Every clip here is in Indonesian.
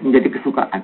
menjadi kesukaan.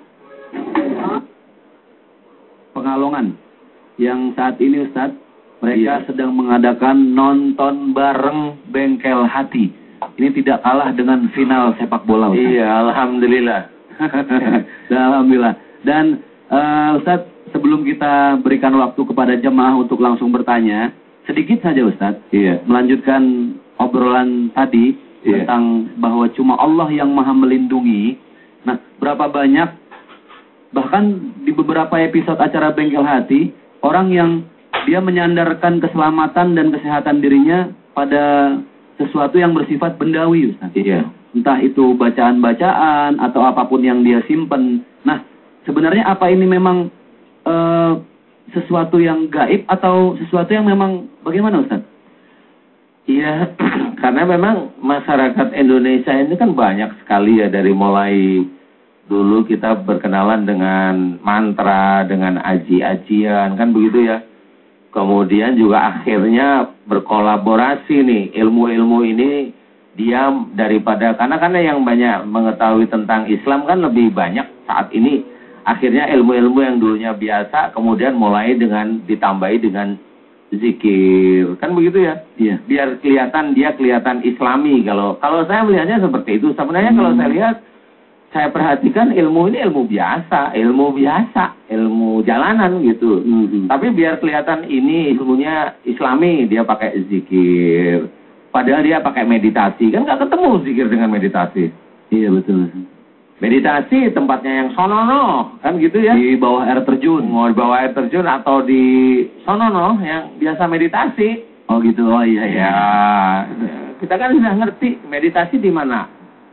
Pekalongan yang saat ini Ustadz, mereka sedang mengadakan nonton bareng Bengkel Hati. Ini tidak kalah dengan final sepak bola, Ustadz. Iya, alhamdulillah. Alhamdulillah. Dan Ustadz, sebelum kita berikan waktu kepada jemaah untuk langsung bertanya, sedikit saja Ustadz, melanjutkan obrolan tadi tentang bahwa cuma Allah yang maha melindungi. Nah, berapa banyak, bahkan di beberapa episode acara Bengkel Hati, orang yang dia menyandarkan keselamatan dan kesehatan dirinya pada sesuatu yang bersifat bendawi, Ustaz. Entah itu bacaan-bacaan atau apapun yang dia simpen. Nah, sebenarnya apa ini memang sesuatu yang gaib atau sesuatu yang memang bagaimana, Ustaz? Iya, karena memang masyarakat Indonesia ini kan banyak sekali ya, dari mulai dulu kita berkenalan dengan mantra, dengan aji-ajian, kan begitu ya. Kemudian juga akhirnya berkolaborasi nih, ilmu-ilmu ini dia daripada, karena yang banyak mengetahui tentang Islam kan lebih banyak saat ini. Akhirnya ilmu-ilmu yang dulunya biasa kemudian mulai dengan ditambahi dengan zikir, kan begitu ya? Iya. Biar kelihatan Islami. Kalau saya melihatnya seperti itu. Sebenarnya kalau saya lihat, saya perhatikan ilmu ini ilmu biasa, ilmu jalanan gitu. Tapi biar kelihatan ini ilmunya Islami, dia pakai zikir. Padahal dia pakai meditasi, kan nggak ketemu zikir dengan meditasi. Iya, betul. Meditasi tempatnya yang sonono, kan gitu ya? Di bawah air terjun. Di bawah air terjun atau di sonono yang biasa meditasi. Oh gitu, oh iya. Ya, kita kan sudah ngerti meditasi di mana.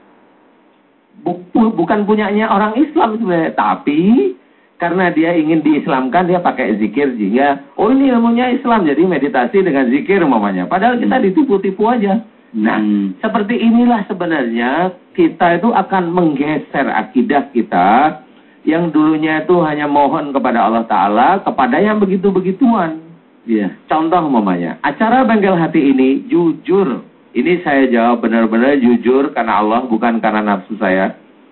Bukan punyanya orang Islam sebenarnya, tapi karena dia ingin diislamkan, dia pakai zikir sehingga, oh ini ilmunya Islam, jadi meditasi dengan zikir umpamanya. Padahal kita ditipu-tipu aja. Nah, seperti inilah sebenarnya kita itu akan menggeser akidah kita yang dulunya itu hanya mohon kepada Allah Ta'ala, kepada yang begitu-begituan. Contoh umpamanya, acara Bengkel Hati ini jujur. Ini saya jawab benar-benar jujur karena Allah, bukan karena nafsu saya.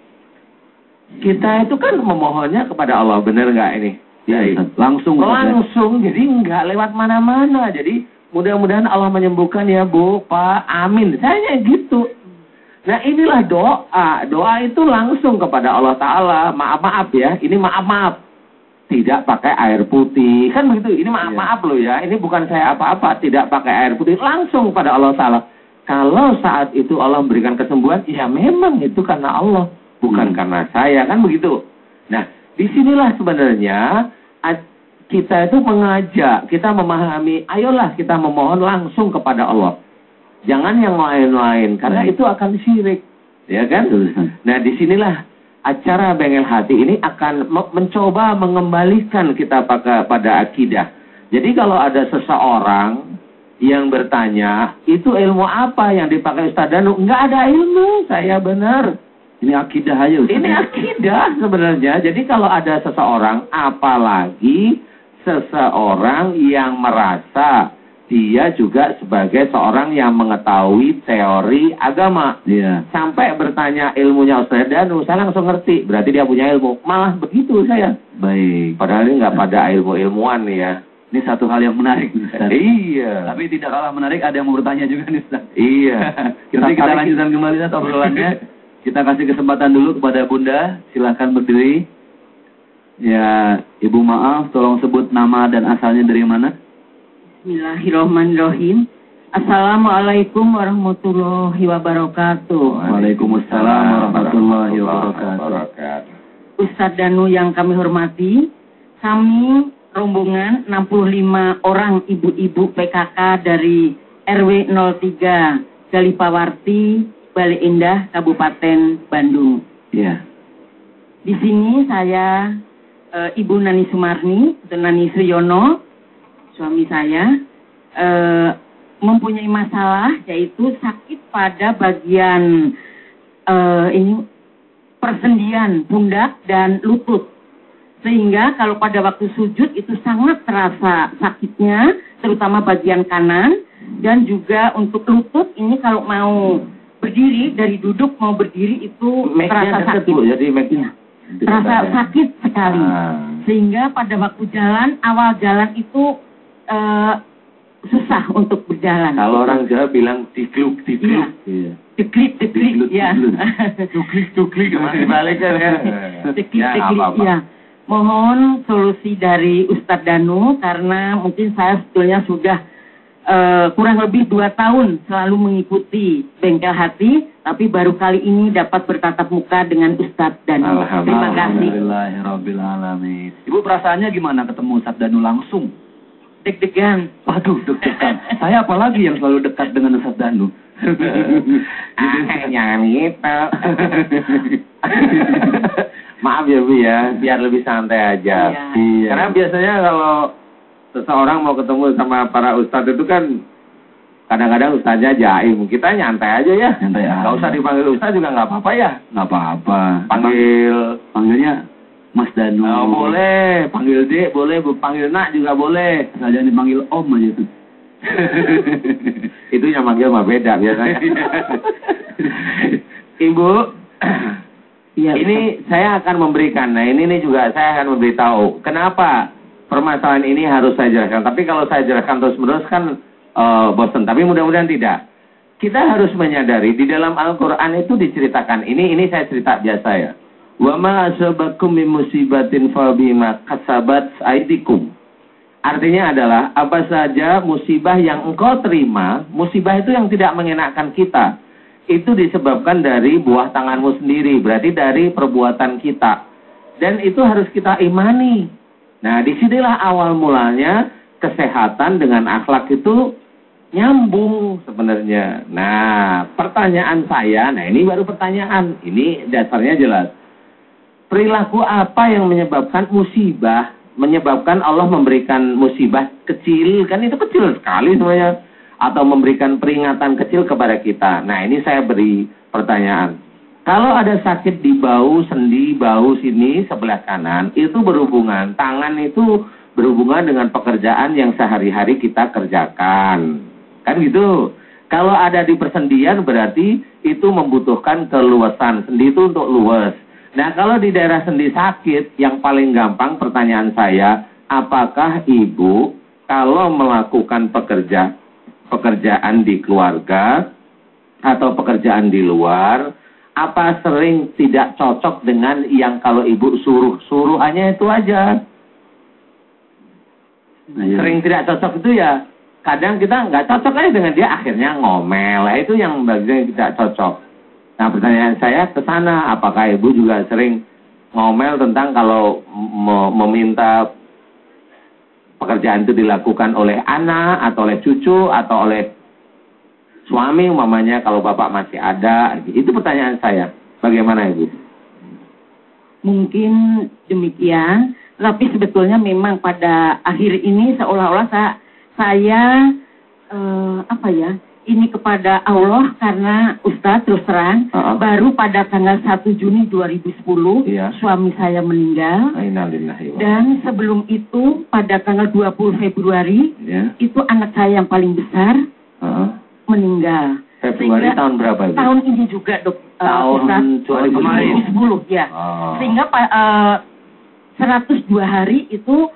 Kita itu kan memohonnya kepada Allah, benar nggak ini? Langsung, jadi nggak lewat mana-mana. Jadi mudah-mudahan Allah menyembuhkan ya Bu, Pak, amin. Saya gitu. Nah inilah doa. Doa itu langsung kepada Allah Ta'ala. Maaf-maaf ya, ini maaf-maaf. Tidak pakai air putih. Kan begitu, ini maaf-maaf loh ya. Ini bukan saya apa-apa, tidak pakai air putih. Langsung pada Allah Ta'ala. Kalau saat itu Allah memberikan kesembuhan, ya memang itu karena Allah. Bukan karena saya, kan begitu. Nah, disinilah sebenarnya kita itu mengajak, kita memahami, ayolah kita memohon langsung kepada Allah. Jangan yang lain-lain, karena itu akan syirik. Ya kan? Nah, disinilah acara Bengkel Hati ini akan mencoba mengembalikan kita pada akidah. Jadi kalau ada seseorang yang bertanya, itu ilmu apa yang dipakai Ustaz Danu? Enggak ada ilmu, saya benar. Ini akidah aja, Ustaz. Ini akidah sebenarnya. Jadi kalau ada seseorang, apalagi seseorang yang merasa dia juga sebagai seorang yang mengetahui teori agama. Sampai bertanya ilmunya Ustaz Danu, saya langsung ngerti. Berarti dia punya ilmu. Malah begitu saya. Baik. Padahal ini nggak pada ilmu-ilmuwan nih ya. Ini satu hal yang menarik, Ustaz. Iya. Tapi tidak kalah menarik, ada yang mau bertanya juga nih, Ustaz. Iya. Nanti kita lanjutkan kembali Ustaz obrolannya. Kita kasih kesempatan dulu kepada Bunda. Silahkan berdiri. Ya, Ibu maaf, tolong sebut nama dan asalnya dari mana? Bismillahirrahmanirrahim. Assalamualaikum warahmatullahi wabarakatuh. Waalaikumsalam warahmatullahi wabarakatuh. Ustadz Danu yang kami hormati, kami rombongan 65 orang ibu-ibu PKK dari RW 03 Galipawarti, Bale Endah, Kabupaten Bandung. Di sini saya Ibu Nani Sumarni, Nani Suyono, suami saya, mempunyai masalah yaitu sakit pada bagian persendian pundak dan lutut. Sehingga kalau pada waktu sujud itu sangat terasa sakitnya, terutama bagian kanan, dan juga untuk lutut ini kalau mau berdiri, dari duduk mau berdiri itu terasa sakit. Jadi terasa sakit sekali. Sehingga pada waktu jalan, awal jalan itu susah untuk berjalan. Kalau orang Jawa bilang digluk. Iya. Deglik, ya. Duglik, masih balik kan ya. Deglik, ya. Mohon solusi dari Ustadz Danu, karena mungkin saya sebetulnya sudah kurang lebih 2 tahun selalu mengikuti Bengkel Hati, tapi baru kali ini dapat bertatap muka dengan Ustadz Danu. Terima kasih. Alhamdulillahirrahmanirrahim. Ibu perasaannya gimana ketemu Ustadz Danu langsung? Deg-degan. Waduh, deg-degan. Saya apalagi yang selalu dekat dengan Ustadz Danu. Jangan gitu. Maaf ya Bu ya, biar lebih santai aja. Iya. Karena biasanya kalau seseorang mau ketemu sama para ustadz itu kan kadang-kadang ustadznya jaim. Kita nyantai aja ya. Nyantai aja. Nggak usah dipanggil ustadz juga nggak apa-apa ya. Nggak apa-apa. Panggilnya Mas Danu. Oh, boleh. Panggil Dek boleh, panggil Nak juga boleh. Jangan dipanggil Om aja tuh. Itu yang manggil mah beda biasanya. Ibu, ya, ini saya akan memberikan. Nah ini juga saya akan memberitahu. Kenapa permasalahan ini harus saya jelaskan. Tapi kalau saya jelaskan terus-menerus kan bosan. Tapi mudah-mudahan tidak. Kita harus menyadari di dalam Al-Quran itu diceritakan. Ini saya cerita biasa ya. Wa ma asabakum min musibatin fa bima kasabat aydikum. Artinya adalah apa saja musibah yang engkau terima, musibah itu yang tidak mengenakan kita, itu disebabkan dari buah tanganmu sendiri, berarti dari perbuatan kita. Dan itu harus kita imani. Nah, disinilah awal mulanya kesehatan dengan akhlak itu nyambung sebenarnya. Nah, pertanyaan saya, nah ini baru pertanyaan, ini dasarnya jelas. Perilaku apa yang menyebabkan musibah, menyebabkan Allah memberikan musibah kecil, kan itu kecil sekali semuanya, atau memberikan peringatan kecil kepada kita. Nah ini saya beri pertanyaan. Kalau ada sakit di bahu, sendi, bahu sini, sebelah kanan, itu berhubungan, tangan itu berhubungan dengan pekerjaan yang sehari-hari kita kerjakan. Kan gitu. Kalau ada di persendian berarti itu membutuhkan keluasan. Sendi itu untuk luas. Nah, kalau di daerah sendi sakit, yang paling gampang pertanyaan saya, apakah ibu kalau melakukan pekerjaan di keluarga atau pekerjaan di luar, apa sering tidak cocok dengan yang kalau ibu suruh hanya itu aja? Sering tidak cocok itu ya, kadang kita nggak cocok aja dengan dia, akhirnya ngomel, itu yang bagian tidak cocok. Nah pertanyaan saya ke sana, apakah ibu juga sering ngomel tentang kalau meminta pekerjaan itu dilakukan oleh anak atau oleh cucu atau oleh suami umpamanya kalau bapak masih ada? Itu pertanyaan saya. Bagaimana ibu? Mungkin demikian, tapi sebetulnya memang pada akhir ini seolah-olah saya ini kepada Allah, karena Ustadz terus terang baru pada tanggal 1 Juni 2010 suami saya meninggal. Dan sebelum itu pada tanggal 20 Februari itu anak saya yang paling besar meninggal. Februari tahun berapa itu? Tahun ini juga tahun 2010 ya. Sehingga 102 hari itu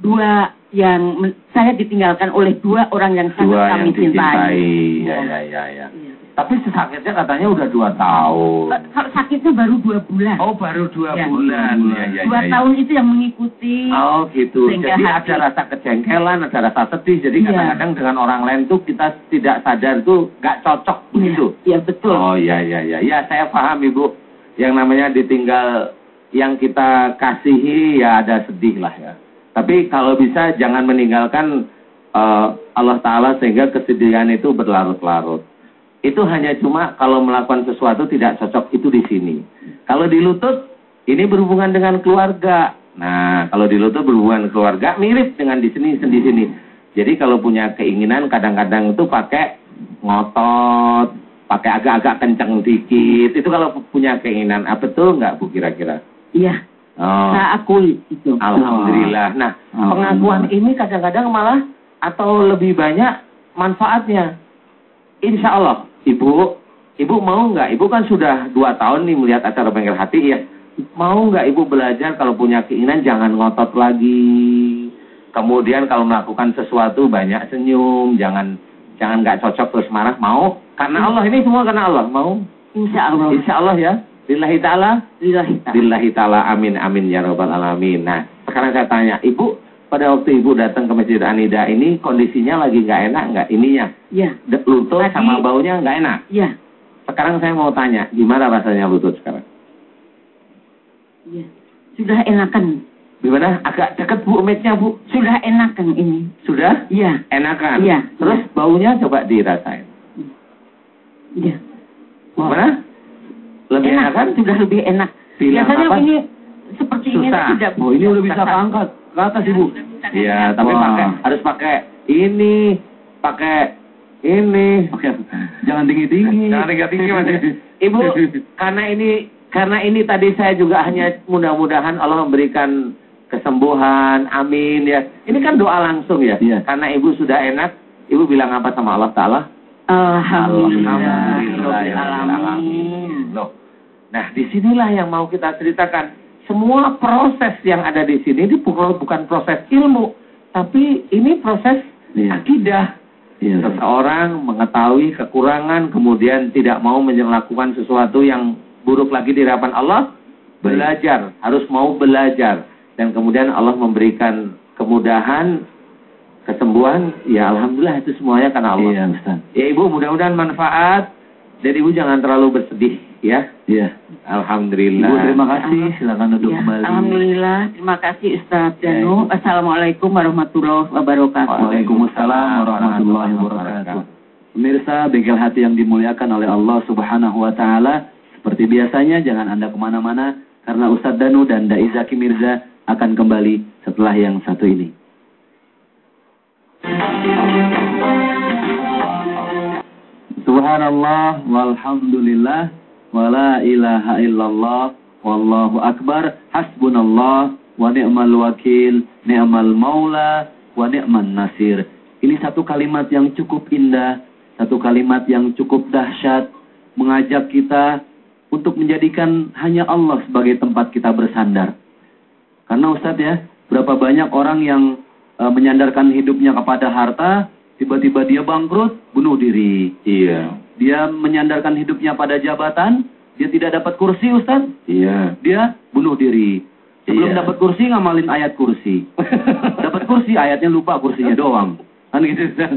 saya ditinggalkan oleh 2 orang yang sangat kami cintai. Ya. Tapi sakitnya katanya udah 2 tahun. Sakitnya baru 2 bulan. Oh, baru 2 bulan. 2 tahun itu yang mengikuti. Oh, gitu. Jadi ada rasa kejengkelan, ada rasa sedih. Jadi kadang-kadang dengan orang lain tuh kita tidak sadar tuh gak cocok begitu. Iya, betul. Oh, iya. Ya, saya paham Ibu. Yang namanya ditinggal yang kita kasihi ya ada sedih lah ya. Tapi kalau bisa jangan meninggalkan Allah Ta'ala sehingga kesedihan itu berlarut-larut. Itu hanya cuma kalau melakukan sesuatu tidak cocok itu di sini. Kalau di lutut, ini berhubungan dengan keluarga. Nah, kalau di lutut berhubungan keluarga, mirip dengan di sini, sendi sini. Jadi kalau punya keinginan kadang-kadang itu pakai ngotot, pakai agak-agak kencang dikit. Itu kalau punya keinginan. Betul nggak Bu kira-kira? Iya. Oh. Saya akui itu. Alhamdulillah. Nah, pengakuan ini kadang-kadang malah atau lebih banyak manfaatnya. Insya Allah, Ibu mau nggak? Ibu kan sudah 2 tahun nih melihat acara Bengkel Hati ya. mau nggak ibu belajar kalau punya keinginan jangan ngotot lagi. Kemudian kalau melakukan sesuatu banyak senyum, jangan nggak cocok terus marah. Mau? Karena Allah, ini semua karena Allah. Mau? Insya Allah. Insya Allah ya. Lillahi ta'ala. Lillahi ta'ala. Lillahi ta'ala. Amin amin ya rabbal alamin. Nah, sekarang saya tanya, ibu pada waktu ibu datang ke Masjid An-Nida ini kondisinya lagi nggak enak nggak ininya? Iya. Lutut Tadi- sama baunya nggak enak. Iya. Sekarang saya mau tanya, gimana rasanya lutut sekarang? Iya. Sudah enakan. Gimana? Agak deket Bu mic-nya Bu. Sudah enakan ini. Sudah? Iya. Enakan? Iya. Terus baunya coba dirasain. Iya. Gimana? Lebih enak kan? Sudah lebih enak. Bilang Biasanya apa? ini seperti ini Susah. tidak. Oh, ini udah bisa keangkat ke atas, Ibu. Iya, tapi Wah. harus pakai ini, pakai ini. Oke, jangan tinggi-tinggi. Jangan tinggi Mas. Ibu, karena ini tadi saya juga hanya mudah-mudahan Allah memberikan kesembuhan, amin ya. Ini kan doa langsung ya. Iya. Karena ibu sudah enak, ibu bilang apa sama Allah Ta'ala? Alhamdulillah. Alamin. Loh. Nah, disinilah yang mau kita ceritakan. Semua proses yang ada di sini ini bukan proses ilmu, tapi ini proses Iya. akidah. Iya. Seseorang mengetahui kekurangan, kemudian tidak mau melakukan sesuatu yang buruk lagi di hadapan Allah, belajar, harus mau belajar. Dan kemudian Allah memberikan kemudahan, kesembuhan, ya Alhamdulillah itu semuanya karena Allah. Iya, Ustaz. Ya Ibu, mudah-mudahan manfaat. Dan Ibu jangan terlalu bersedih, ya. Iya. Alhamdulillah. Ibu, terima kasih. Silakan duduk Ya, kembali. alhamdulillah. Terima kasih Ustaz Danu. Assalamualaikum warahmatullahi wabarakatuh. Waalaikumsalam warahmatullahi wabarakatuh. Pemirsa, bengkel hati yang dimuliakan oleh Allah Subhanahu wa Ta'ala, seperti biasanya jangan Anda kemana-mana, karena Ustadz Danu dan Dai Zaki Mirza akan kembali setelah yang satu ini. Subhanallah walhamdulillah wala ilaha illallah wallahu akbar hasbunallah wa ni'mal wakil ni'mal maula wa ni'man nasir. Ini satu kalimat yang cukup indah, satu kalimat yang cukup dahsyat, mengajak kita untuk menjadikan hanya Allah sebagai tempat kita bersandar. Karena Ustadz ya, berapa banyak orang yang menyandarkan hidupnya kepada harta, tiba-tiba dia bangkrut, bunuh diri. Iya. Dia menyandarkan hidupnya pada jabatan, dia tidak dapat kursi Ustadz, Iya. dia bunuh diri. Sebelum Iya. dapat kursi ngamalin ayat kursi. Dapat kursi, ayatnya lupa, kursinya doang. Kan gitu Ustaz.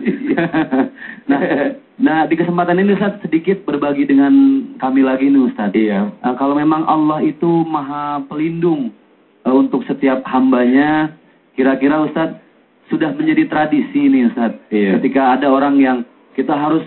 Nah, di kesempatan ini Ustaz sedikit berbagi dengan kami lagi nih Ustaz. Iya. Kalau memang Allah itu maha pelindung untuk setiap hambanya, kira-kira Ustaz sudah menjadi tradisi nih Ustaz. Iya. Ketika ada orang yang kita harus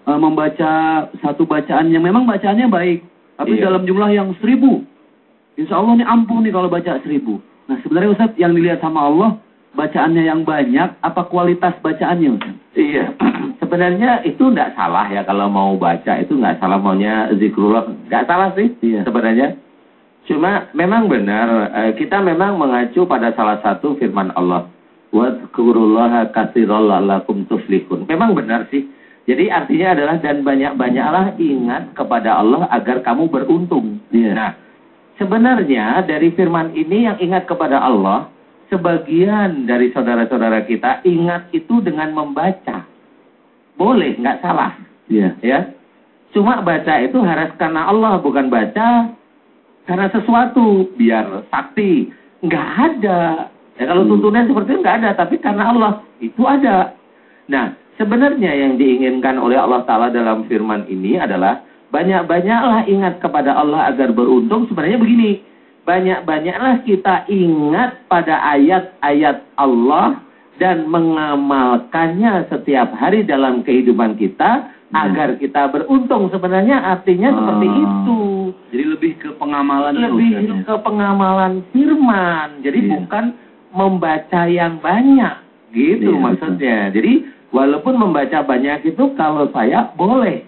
membaca satu bacaan yang memang bacaannya baik, tapi Iya. dalam jumlah yang 1000. Insya Allah nih ampuh nih kalau baca 1000. Nah sebenarnya Ustaz yang dilihat sama Allah, bacaannya yang banyak, apa kualitas bacaannya Ustaz? Iya. Sebenarnya itu enggak salah ya kalau mau baca, itu enggak salah maunya zikrullah. Enggak salah sih Iya. sebenarnya. Cuma memang benar, kita memang mengacu pada salah satu firman Allah. Wadkurullaha katsiran la'allakum tuflihun. Memang benar sih. Jadi artinya adalah dan banyak-banyaklah ingat kepada Allah agar kamu beruntung. Iya. Nah, sebenarnya dari firman ini yang ingat kepada Allah, sebagian dari saudara-saudara kita ingat itu dengan membaca. Boleh, nggak salah. Iya. Ya. Cuma baca itu harus karena Allah, bukan baca karena sesuatu, biar sakti. Nggak ada. Ya, kalau tuntunan seperti itu nggak ada, tapi karena Allah, itu ada. Nah, sebenarnya yang diinginkan oleh Allah Ta'ala dalam firman ini adalah banyak-banyaklah ingat kepada Allah agar beruntung. Sebenarnya begini, banyak-banyaklah kita ingat pada ayat-ayat Allah dan mengamalkannya setiap hari dalam kehidupan kita agar kita beruntung. Sebenarnya artinya seperti itu. Jadi lebih ke pengamalan Lebih Ustaz, ya? ke pengamalan firman. Jadi Iya. bukan membaca yang banyak. Gitu Iya, maksudnya. Jadi walaupun membaca banyak itu kalau saya boleh.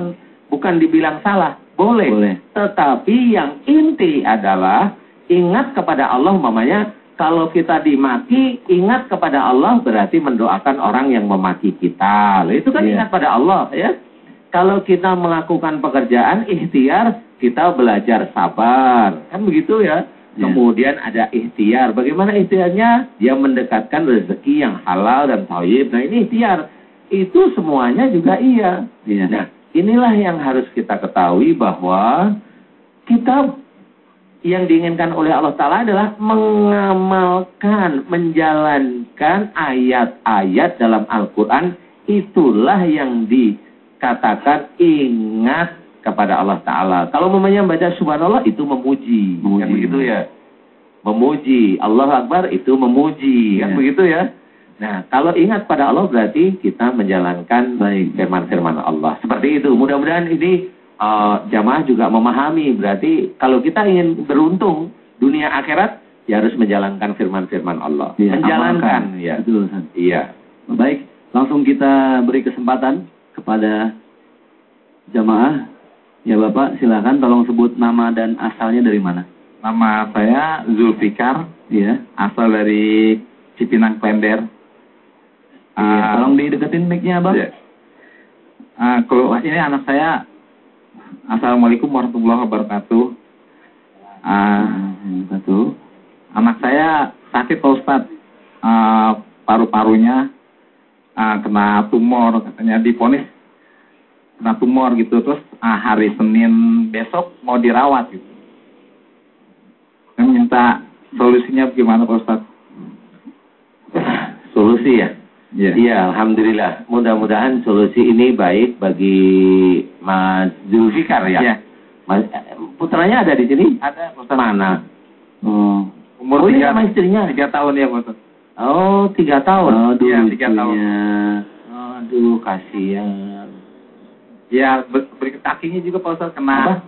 Bukan dibilang salah. Boleh. Boleh. Tetapi yang inti adalah ingat kepada Allah, mamanya kalau kita dimaki, ingat kepada Allah berarti mendoakan orang yang memaki kita. Loh, itu kan Iya. ingat pada Allah ya. Kalau kita melakukan pekerjaan, ikhtiar, kita belajar sabar. Kan begitu ya. Kemudian ada ikhtiar. Bagaimana ikhtiarnya? Dia mendekatkan rezeki yang halal dan thayyib. Nah, ini ikhtiar. Itu semuanya juga iya. Nah, inilah yang harus kita ketahui bahwa kita yang diinginkan oleh Allah Ta'ala adalah mengamalkan, menjalankan ayat-ayat dalam Al-Quran. Itulah yang dikatakan ingat kepada Allah Ta'ala. Kalau memangnya baca subhanallah itu memuji. Kan begitu ya. Memuji. Allah Akbar itu memuji. Kan begitu ya. Nah, kalau ingat pada Allah berarti kita menjalankan firman-firman Allah. Seperti itu. Mudah-mudahan ini jamaah juga memahami. Berarti kalau kita ingin beruntung dunia akhirat, ya harus menjalankan firman-firman Allah. Menjalankan. Ya. Betul. Iya. Baik, langsung kita beri kesempatan kepada jamaah. Ya Bapak, silakan tolong sebut nama dan asalnya dari mana? Nama saya Zulfikar, Iya. asal dari Cipinang Klender. Tolong dideketin mic-nya, Bang. Ya. Kalau ini anak saya, Assalamualaikum warahmatullahi wabarakatuh. Anak saya sakit Pak Ustadz, paru-parunya kena tumor, katanya diponis kena tumor gitu. Terus hari Senin besok mau dirawat gitu. Saya minta solusinya bagaimana Pak Ustadz? Solusi ya? Iya, alhamdulillah. Mudah-mudahan solusi ini baik bagi Mas Zulfikar ya. Iya. Putranya ada di sini? Ada Pak Ustadz. Mana? Umur ini sama istrinya? 3 tahun ya Pak Ustadz. Oh, 3 tahun. Iya, 3 tahun. Aduh, kasihan. Ya, berikut kakinya juga Pak Ustadz kena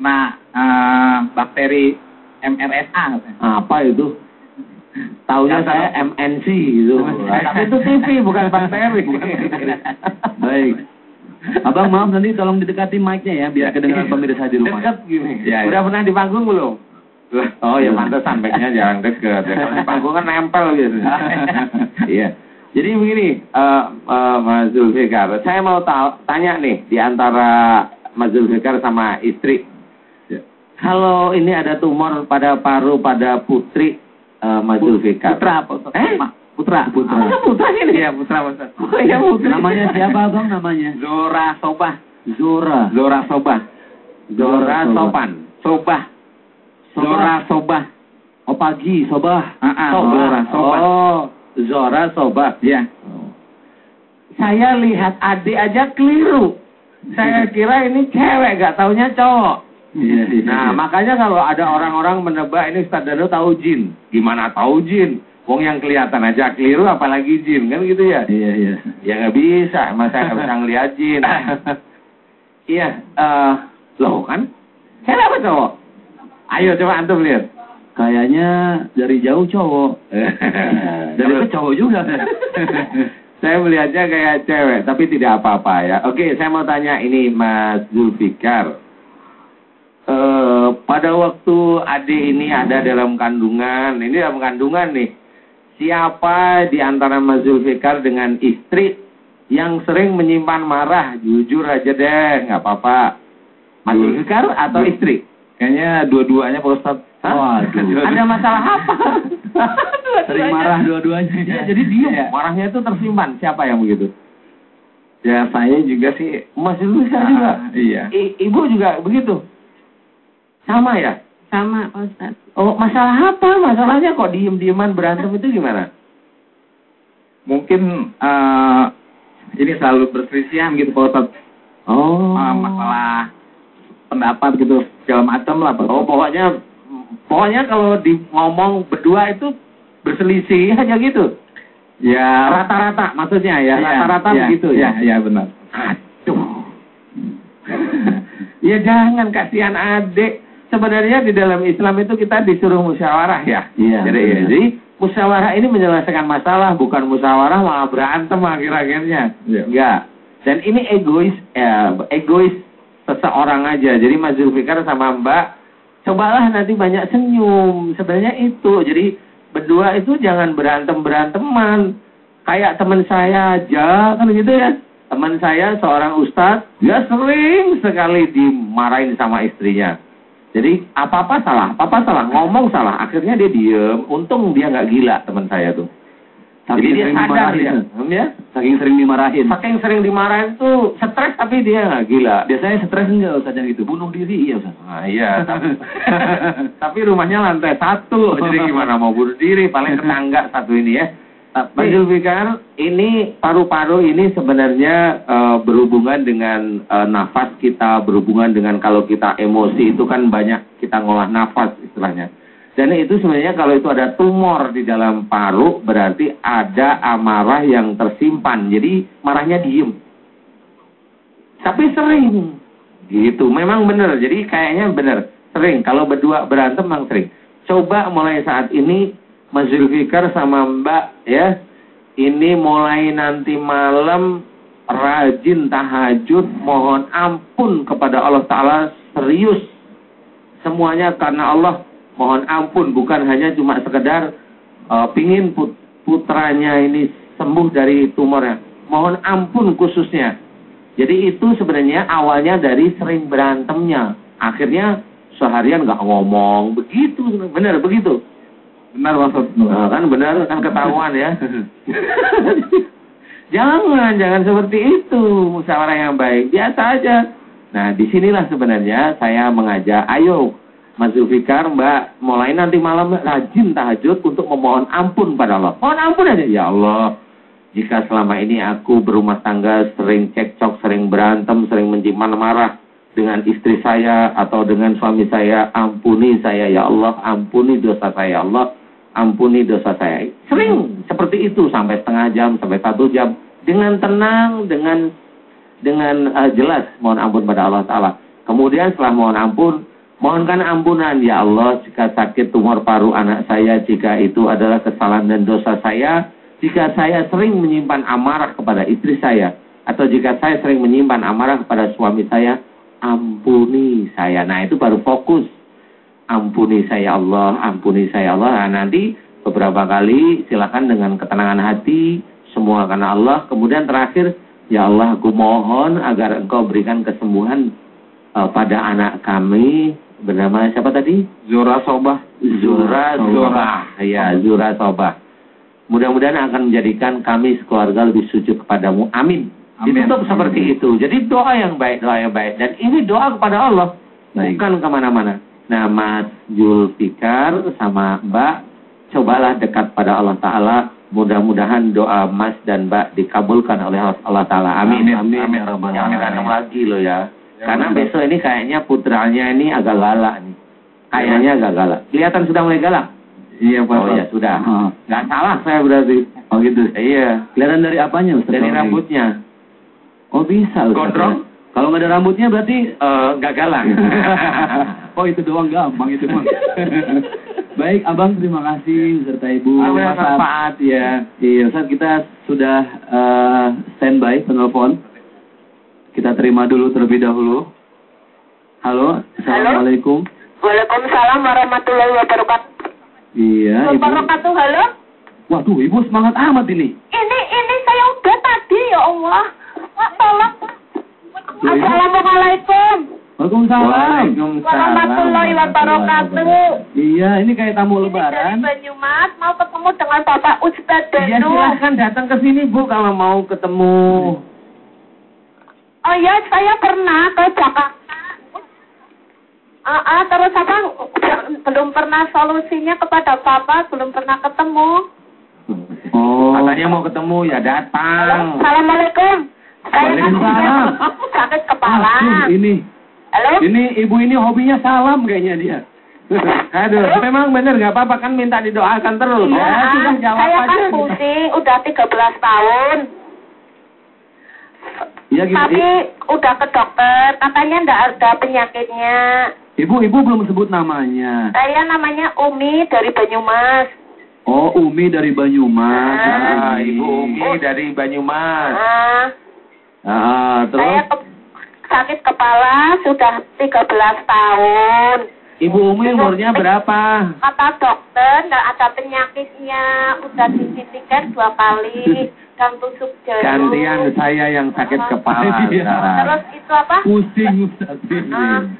bakteri MRSA. Apa itu? Taunya saya MNC gitu. Tapi itu TV, bukan bakteri. Baik. Abang maaf nanti tolong didekati mic-nya ya biar kedengaran pemirsa di rumah. Dekat gini. Ya. Udah pernah di panggung belum? Oh ya pantesan mic-nya jangan dekat. Ya, kalau di panggung kan nempel gitu. Iya. Jadi begini, Mas Zulfikar, saya mau tanya nih di antara Mas Zulfikar sama istri. Kalau ini ada tumor pada paru pada putri Mas Zulfikar. Putra Pak Ustadz. Putra. Putra ini? Iya, putra Pak Ustadz. Oh iya putri. Namanya siapa Bang namanya? Zora Sobah. Zora. Zora Sobah. Zora Sopan. Sobah. Zora Sobah. Oh pagi, Sobah. Zora Sobah. Oh, Zora Sobah. Iya. Saya lihat adik aja keliru. Saya kira ini cewek, gak taunya cowok. Iya. Nah, makanya kalau ada orang-orang menebak ini Ustaz Danu tahu jin. Gimana tahu jin? Wong yang kelihatan aja keliru apalagi jin, kan gitu ya? Iya. Ya nggak bisa, masa nggak bisa ngeliat jin. Iya, loh kan? Saya apa cowok? Ayo coba antum lihat. Kayaknya dari jauh cowok. Dari itu cowok juga. Saya melihatnya kayak cewek, tapi tidak apa-apa ya. Oke, saya mau tanya ini Mas Zulfikar. Pada waktu adik ini ada dalam kandungan, ini dalam kandungan nih, siapa di antara Mas Zulfikar dengan istri yang sering menyimpan marah? Jujur aja deh, nggak apa-apa. Mas Zulfikar atau istri? Kayaknya dua-duanya Pak Ustadz. Waduh. Ada masalah apa? Sering marah dua-duanya. Ya, jadi dia marahnya itu tersimpan. Siapa yang begitu? Ya saya juga sih. Mas Zulfikar juga? Iya. Ibu juga begitu? Sama ya? Sama Pak Ustadz. Oh, masalah apa? Masalahnya kok diem-dieman berantem itu gimana? Mungkin ini selalu berselisihan gitu Pak Ustadz. Oh. Masalah pendapat gitu segala macam lah Pak. Oh, pokoknya kalau ngomong berdua itu berselisih aja gitu. Ya Rata-rata maksudnya ya, rata-rata begitu ya. Iya benar. Aduh. Ya jangan, kasihan adik. Sebenarnya di dalam Islam itu kita disuruh musyawarah ya. Iya. Jadi musyawarah ini menyelesaikan masalah, bukan musyawarah malah berantem akhir-akhirnya. Iya. Enggak. Dan ini egois seseorang aja. Jadi Mas Zulfikar sama Mbak, cobalah nanti banyak senyum. Sebenarnya itu. Jadi berdua itu jangan berantem-beranteman. Kayak teman saya aja, kan gitu ya. Teman saya seorang ustadz, dia sering sekali dimarahin sama istrinya. Jadi apa-apa salah, ngomong salah, akhirnya dia diem. Untung dia nggak gila teman saya tuh. Jadi dia sadar ya. Saking sering dimarahin. Saking sering dimarahin tuh stres tapi dia nggak gila. Biasanya stres enggak Ustaz yang itu? Bunuh diri iya Ustaz. Nah, iya. Tapi rumahnya lantai 1, jadi gimana mau bunuh diri? Paling tetangga satu ini ya. Mas Zulfikar, ini paru-paru ini sebenarnya berhubungan dengan nafas kita, berhubungan dengan kalau kita emosi itu kan banyak kita ngolah nafas istilahnya. Dan itu sebenarnya kalau itu ada tumor di dalam paru berarti ada amarah yang tersimpan. Jadi marahnya diem. Tapi sering. Gitu, memang benar. Jadi kayaknya benar. Sering. Kalau berdua berantem memang sering. Coba mulai saat ini Mas Zulfikar sama Mbak ya, ini mulai nanti malam rajin tahajud, mohon ampun kepada Allah Ta'ala, serius. Semuanya karena Allah, mohon ampun, bukan hanya cuma sekedar pingin putranya ini sembuh dari tumornya. Mohon ampun khususnya. Jadi itu sebenarnya awalnya dari sering berantemnya. Akhirnya seharian nggak ngomong, begitu, benar begitu. Benar maksud. Nah, kan benar, kan ketahuan ya. Jangan seperti itu, musyawarah yang baik, biasa aja. Nah, disinilah sebenarnya saya mengajak, ayo Mas Zulfikar, Mbak, mulai nanti malam rajin tahajud untuk memohon ampun pada Allah. Mohon ampun aja, ya Allah. Jika selama ini aku berumah tangga sering cekcok, sering berantem, sering menciman marah dengan istri saya atau dengan suami saya, ampuni saya ya Allah, ampuni dosa saya ya Allah, ampuni dosa saya. Sering seperti itu sampai setengah jam, sampai 1 jam dengan tenang, dengan jelas mohon ampun pada Allah Ta'ala. Kemudian setelah mohon ampun, mohonkan ampunan ya Allah jika sakit tumor paru anak saya, jika itu adalah kesalahan dan dosa saya, jika saya sering menyimpan amarah kepada istri saya, atau jika saya sering menyimpan amarah kepada suami saya, ampuni saya. Nah itu baru fokus. Ampuni saya Allah, ampuni saya Allah. Nah, nanti beberapa kali silakan dengan ketenangan hati, semua karena Allah. Kemudian terakhir, ya Allah aku mohon agar Engkau berikan kesembuhan pada anak kami, bernama siapa tadi? Zura Sobah. Ya, Zura Sobah. Mudah-mudahan akan menjadikan kami sekeluarga lebih sujud kepadamu. Amin. Ditutup seperti itu. Jadi doa yang baik. Dan ini doa kepada Allah. Bukan kemana-mana. Nah, Mas Zulfikar sama Mbak, cobalah dekat pada Allah Ta'ala. Mudah-mudahan doa Mas dan Mbak dikabulkan oleh Allah Ta'ala. Amin. Jangan berantem lagi loh ya. Karena besok ini kayaknya putranya ini agak galak nih. Kayaknya agak galak. Kelihatan sudah mulai galak? Iya Pak. Oh ya sudah. Nggak salah saya berarti. Oh gitu. Iya. Kelihatan dari apanya Ustaz? Dari rambutnya. Oh bisa Ustaz. Gondrong? Kalau nggak ada rambutnya berarti nggak galak. Oh itu doang gampang itu mah. Baik Abang, terima kasih beserta Ibu. Manfaat ya. Iya Ustaz, kita sudah standby penelpon. Kita terima dulu terlebih dahulu. Halo, Assalamualaikum. Waalaikumsalam warahmatullahi wabarakatuh. Iya, Ibu. Wabarakatuh, halo. Waduh, Ibu semangat amat ini. Ini saya udah tadi ya Allah. Pak, tolong. Ya, Assalamualaikum. Waalaikumsalam. Warahmatullahi wabarakatuh. Iya, ini kayak tamu Ini dari lebaran. Banyumas mau ketemu dengan Bapak Ustadz Ya Danu. silahkan datang ke sini Bu kalau mau ketemu. Oh ya, saya pernah ke Jakarta. Terus apa? Belum pernah solusinya kepada Bapak, belum pernah ketemu. Oh. Katanya mau ketemu ya datang. Assalamualaikum. Saya Waalaikumsalam. sakit kepala. Ini. Halo? Ini ibu ini hobinya salam kayaknya dia. Aduh, memang bener nggak apa-apa kan minta didoakan terus. Iya, Ya, sudah jawab saya aja. kan pusing, udah 13 tahun. Iya gitu. Tapi udah ke dokter, katanya enggak ada penyakitnya. Ibu belum sebut namanya. Saya namanya Umi dari Banyumas. Oh, Umi dari Banyumas. Ah, Ibu Umi dari Banyumas. Terus Saya sakit kepala sudah 13 tahun. Ibu Umi umurnya berapa? Kata dokter enggak ada penyakitnya, udah disuntikan 2 kali dan tusuk jarum. Gantian saya yang sakit kepala. Iya. Terus itu apa? Pusing Ustaz ini.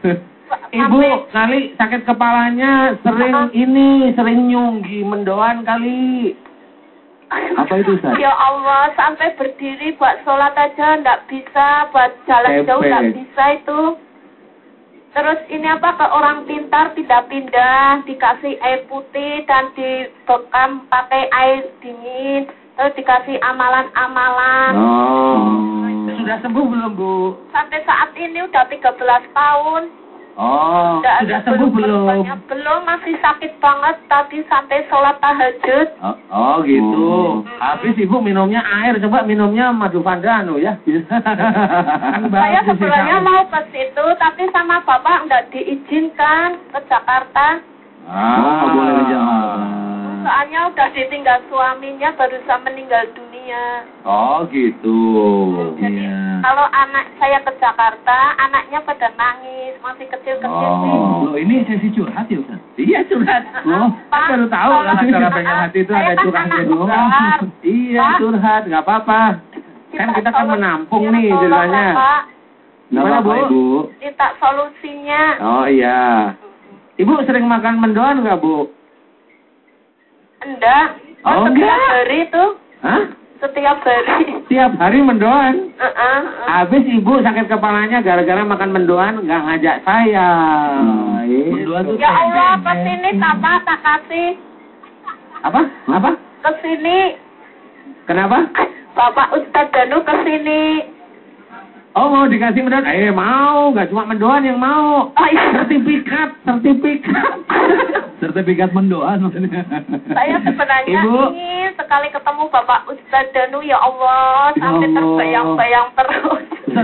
Ibu kali sakit kepalanya sering nyunggi mendoan kali. Apa itu, Ustaz? Ya Allah, sampai berdiri buat sholat aja nggak bisa, buat jalan jauh nggak bisa itu. Terus ini apa, ke orang pintar pindah-pindah, dikasih air putih dan dibekam pakai air dingin, terus dikasih amalan-amalan. Sudah sembuh belum, Bu? Sampai saat ini udah 13 tahun. Sudah sembuh belum? Belum, masih sakit banget tadi sampai sholat tahajud. Gitu. Habis Ibu minumnya air, coba minumnya madu pandano ya. Saya sebenarnya mau ke situ, tapi sama Bapak nggak diizinkan ke Jakarta. Boleh ke Jakarta. Soalnya udah ditinggal suaminya, barusan meninggal dunia. Gitu. Jadi kalau anak saya ke Jakarta, anaknya pada nangis, masih kecil-kecil sih. Loh, ini sesi curhat ya, Ustaz? Iya, curhat. Baru tahu lah acara pengen hati itu ada curhatnya dulu. Iya, curhat, nggak apa-apa. Kan kita kan menampung nih ceritanya. Gimana, Bu? Minta solusinya. Iya. Ibu sering makan mendoan nggak, Bu? Enggak. Setiap hari tuh. Hah? Setiap hari. Tiap hari mendoan? Habis Ibu sakit kepalanya gara-gara makan mendoan nggak ngajak saya. Mendoan tuh Ya Allah, kesini Bapak tak kasih. Apa? Kesini. Kenapa? Bapak Ustadz Danu kesini. Mau dikasih mendoan? Mau, nggak cuma mendoan yang mau. Sertifikat. Sertifikat mendoan maksudnya. Saya sebenarnya ingin sekali ketemu Bapak Ustadz Danu, ya Allah, sampai terbayang-bayang terus.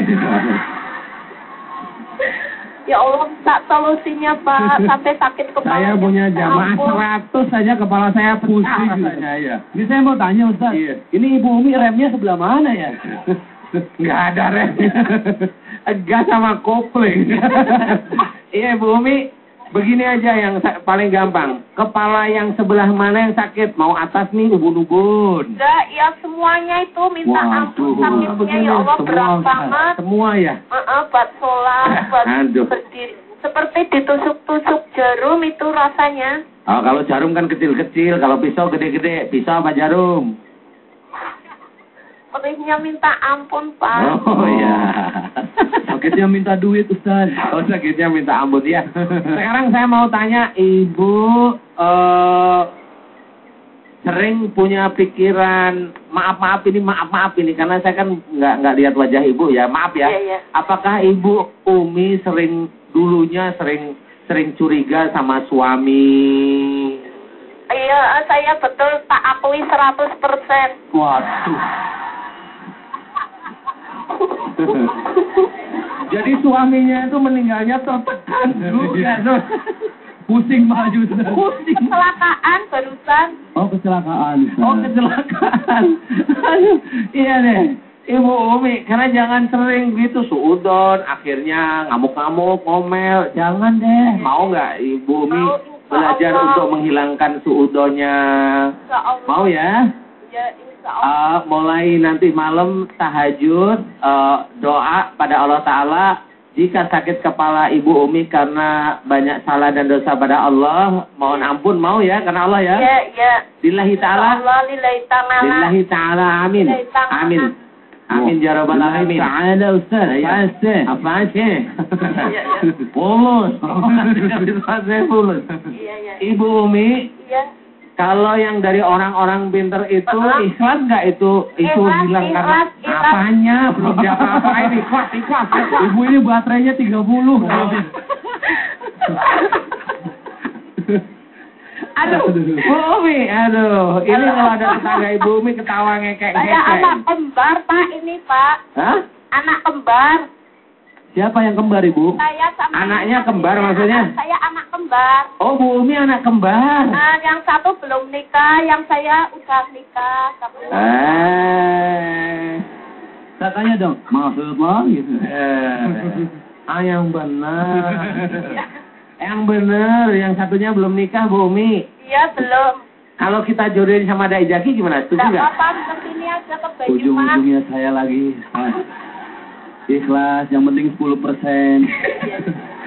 Ya Allah, tak solusinya Pak, sampai sakit kepala. Saya punya jamaah 100 saja kepala saya pusing rasanya ya. Ini saya mau tanya, Ustaz. Ini Ibu Umi remnya sebelah mana ya? Nggak ada remnya. Gas sama kopling. Iya, Bu Umi, begini aja yang paling gampang. Kepala yang sebelah mana yang sakit? Mau atas nih, ubun-ubun. Enggak, ya semuanya itu minta ampun sakitnya, ya Allah, berat banget. Semua ya? Buat sholat, buat berdiri. Seperti ditusuk-tusuk jarum itu rasanya. Kalau jarum kan kecil-kecil, kalau pisau gede-gede. Pisau apa jarum? Perihnya minta ampun, Pak. Iya. Sakitnya minta duit, Ustaz. Sakitnya minta ampun ya. Sekarang saya mau tanya, Ibu sering punya pikiran maaf ini karena saya kan nggak lihat wajah Ibu ya, maaf ya. Iya. Apakah Ibu Umi dulunya sering curiga sama suami? Iya, saya betul tak akui 100%. Waduh. Jadi suaminya itu meninggalnya tertekan juga. Pusing maju. Kecelakaan barusan. Kecelakaan. Kecelakaan. Iya deh. Ibu Umi, karena jangan sering gitu suudon, akhirnya ngamuk-ngamuk, ngomel. Jangan deh. Mau nggak Ibu Umi belajar untuk menghilangkan suudonnya? Mau ya? Ya, insya Allah. Mulai nanti malam tahajud, doa pada Allah Ta'ala. Jika sakit kepala Ibu Umi karena banyak salah dan dosa pada Allah, mohon ampun, mau ya, karena Allah ya? Iya. Lillahi Ta'ala. Lillahi Ta'ala, amin. Amin. Amin ya rabbal alamin. Ta'ala, Ustaz. Apa aja? Iya. Polos. Iya. Ibu Umi. Iya. Kalau yang dari orang-orang pinter itu ikhlas nggak itu hilang karena apanya? Belum diapa-apain, ikhlas. Ibu ini baterainya 30. Aduh, Bu Umi, ini kalau ada tetangga Ibu Umi ketawa ngekek. Saya anak kembar, Pak, ini, Pak. Hah? Anak kembar. Siapa yang kembar, Ibu? Saya sama anaknya kembar maksudnya? Saya anak kembar. Oh, Bu Umi anak kembar. Yang satu belum nikah, yang saya udah nikah. Saya tanya dong, maksudnya gitu. Yang benar. Yang benar, yang satunya belum nikah, Bu Umi. Iya, belum. Kalau kita jodohin sama Dai Jaki gimana? Setuju nggak? Apa-apa, kesini aja ke Banyumas. Ujung-ujungnya saya lagi. Ikhlas, yang penting 10%.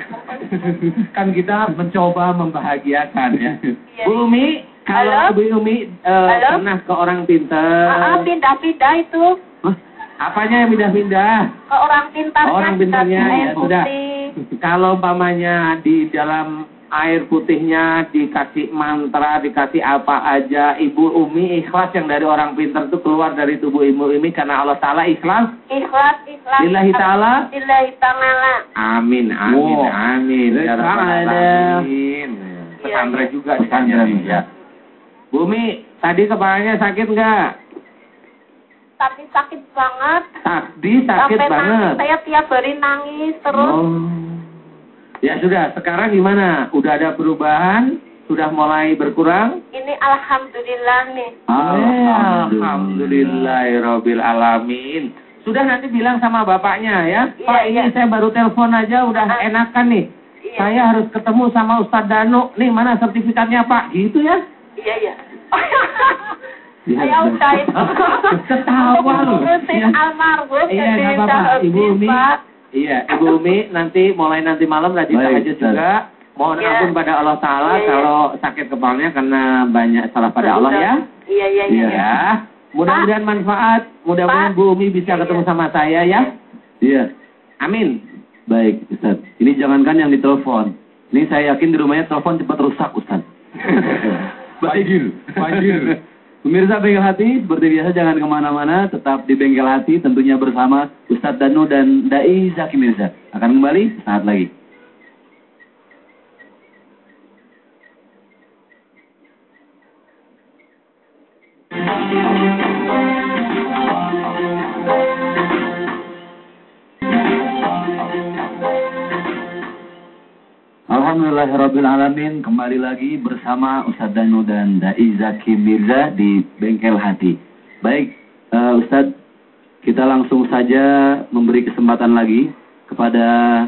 Kan kita mencoba membahagiakan ya. Iya. Bu Umi, kalau Halo? Bu Umi Halo? pernah ke orang pintar. Pindah-pindah itu Hah? Apanya yang pindah-pindah? ke orang pintarnya. Orang pintarnya, dikasih air ya sudah. putih. Kalau umpamanya di dalam air putihnya dikasih mantra, dikasih apa aja, Ibu Umi ikhlas yang dari orang pintar itu keluar dari tubuh Ibu Umi karena Allah Ta'ala ikhlas. Ikhlas. Lillahi ta'ala. Lillahi ta'ala. Amin, amin, Wow. amin. Ya Rabbal alamin. Pesantren juga di Pesantren, ya. Bu Umi, tadi kepalanya sakit nggak? Tapi sakit banget. Tadi sakit Sampai banget. nangis, saya tiap hari nangis terus. Oh. Ya sudah, sekarang gimana? Udah ada perubahan? Sudah mulai berkurang? Ini alhamdulillah nih. Alhamdulillahirabbil alamin. Sudah nanti bilang sama bapaknya ya. Iya, Pak, ini iya. saya baru telepon aja udah enakan nih. Iya. Saya harus ketemu sama Ustadz Danu. Nih mana sertifikatnya Pak? Gitu ya. Iya, iya. Ya, Saya udah itu. Ketawa loh. Ngurusin Ya. almarhum. Iya, jadi nggak apa-apa. udah Ibu habis, Umi. Pak. Iya, Ibu Umi mulai nanti malam rajin Baik, tahajud Ustaz. juga. Mohon Iya. ampun pada Allah Ta'ala Iya, iya. kalau sakit kepalanya karena banyak salah pada Allah ya. Iya, iya, iya. Ya. Mudah-mudahan manfaat. Mudah-mudahan Pak. Bu Umi bisa Iya. ketemu sama saya ya. Iya. Amin. Baik, Ustaz. Ini jangankan yang ditelepon. Ini saya yakin di rumahnya telepon cepat rusak, Ustaz. Fajir. Pemirsa Bengkel Hati, seperti biasa jangan kemana-mana, tetap di Bengkel Hati, tentunya bersama Ustadz Danu dan Dai Zaki Mirza. Akan kembali saat lagi. Alhamdulillahirrabbilalamin, kembali lagi bersama Ustadz Danu dan Dai Zaki Mirza di Bengkel Hati. Baik, Ustadz, kita langsung saja memberi kesempatan lagi kepada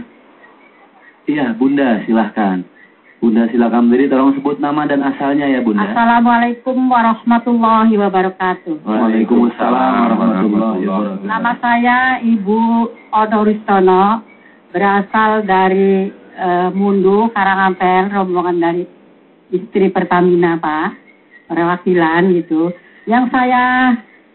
Bunda, silahkan. Bunda silakan berdiri, tolong sebut nama dan asalnya ya Bunda. Assalamualaikum warahmatullahi wabarakatuh. Waalaikumsalam warahmatullahi wabarakatuh. Nama saya Ibu Odoristono, berasal dari Mundu, Karangampel, rombongan dari istri Pertamina, Pak, perwakilan gitu. Yang saya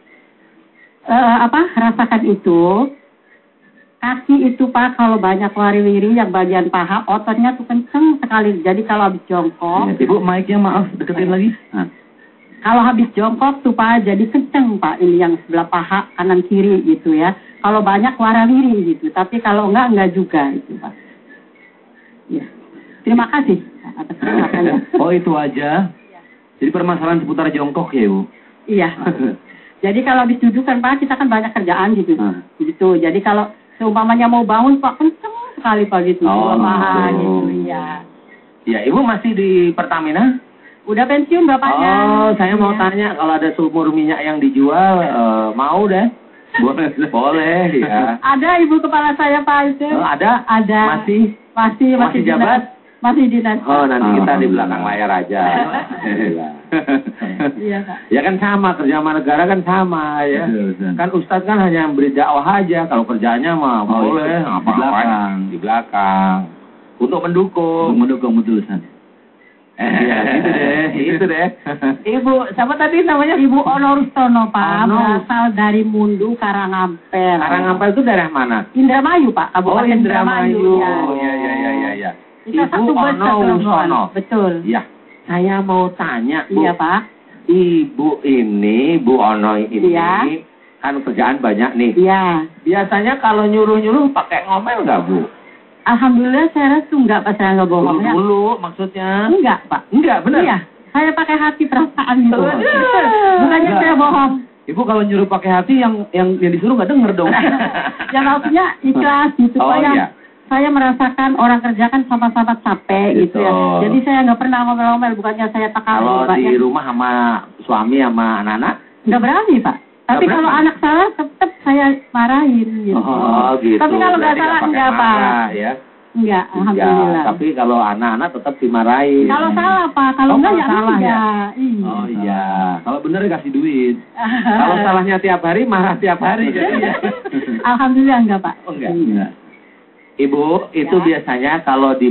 rasakan itu, kaki itu Pak, kalau banyak wari-wiri yang bagian paha, ototnya tuh kenceng sekali. Jadi kalau habis jongkok, Ibu, mic-nya maaf, deketin lagi. Nah. kalau habis jongkok tuh Pak, jadi kenceng Pak, ini yang sebelah paha kanan kiri gitu ya. Kalau banyak wara-wiri gitu, tapi kalau enggak juga itu Pak. Ya. Terima kasih atas penjelasannya. Oh, itu aja. Jadi permasalahan seputar jongkok ya, Bu? Iya. Jadi kalau habis duduk kan Pak, kita kan banyak kerjaan gitu. Gitu. Jadi kalau seumpamanya mau bangun Pak, kenceng sekali Pak gitu. Oh, paha gitu. gitu ya. Ya, Ibu masih di Pertamina? Udah pensiun bapaknya. Oh, saya mau Iya. tanya kalau ada sumur minyak yang dijual, mau deh. Boleh ya. Ada ibu kepala saya Pak itu. Oh, ada? Ada. Masih Masih jabat? Masih dinas. Oh, nanti kita di belakang layar aja. Iya Pak. Ya kan sama, kerja sama negara kan sama ya. Betul, betul. Kan Ustadz kan hanya memberi dakwah aja. Kalau kerjanya mah Oh, boleh, iya. apa Di belakang. Di belakang. Untuk mendukung. Mendukung betul, Ustaz. Ya, itu deh. Ibu, siapa tadi namanya? Ibu Onoristono Pak, Ono. berasal dari Mundu, Karangampel. Karangampel itu daerah mana? Indramayu Pak, Oh, Kabupaten Indramayu. Ya. Oh, iya. Kita Ibu satu bus, Ono satu rombongan. Usono. Betul. Ya, saya mau tanya, Bu. Iya Pak. Ibu ini, Bu Ono ini, Iya. kan kerjaan banyak nih. Iya. Biasanya kalau nyuruh-nyuruh pakai ngomel nggak, Bu? Alhamdulillah saya rasa enggak Pak, saya enggak bohong ya. Dulu maksudnya. Enggak Pak. Enggak, benar. Iya. Saya pakai hati perasaan gitu. Betul. Betul. Bukannya Enggak. saya bohong. Ibu kalau nyuruh pakai hati yang disuruh nggak denger dong. Ya maksudnya ikhlas gitu Oh, Pak ya. iya. Saya merasakan orang kerja kan sama-sama capek gitu ya. Betul. Jadi saya nggak pernah ngomel-ngomel, bukannya saya Kalau takal Pak di ya. rumah sama suami sama anak-anak? Nggak berani Pak. Tapi Nggak kalau berani? anak salah tetap saya marahin gitu. Oh, gitu. Tapi kalau nggak Berarti salah pakai enggak Pak. marah, ya. Enggak, Ya, alhamdulillah. tapi kalau anak-anak tetap dimarahin. Kalau salah Pak, kalau Oh, enggak kalau ya salah ya? enggak. Iya. Oh iya. Kalau bener kasih duit. Kalau salahnya tiap hari, marah tiap hari. Jadinya. Alhamdulillah enggak Pak. Oh, enggak. Enggak. Ibu, itu Ya. biasanya kalau di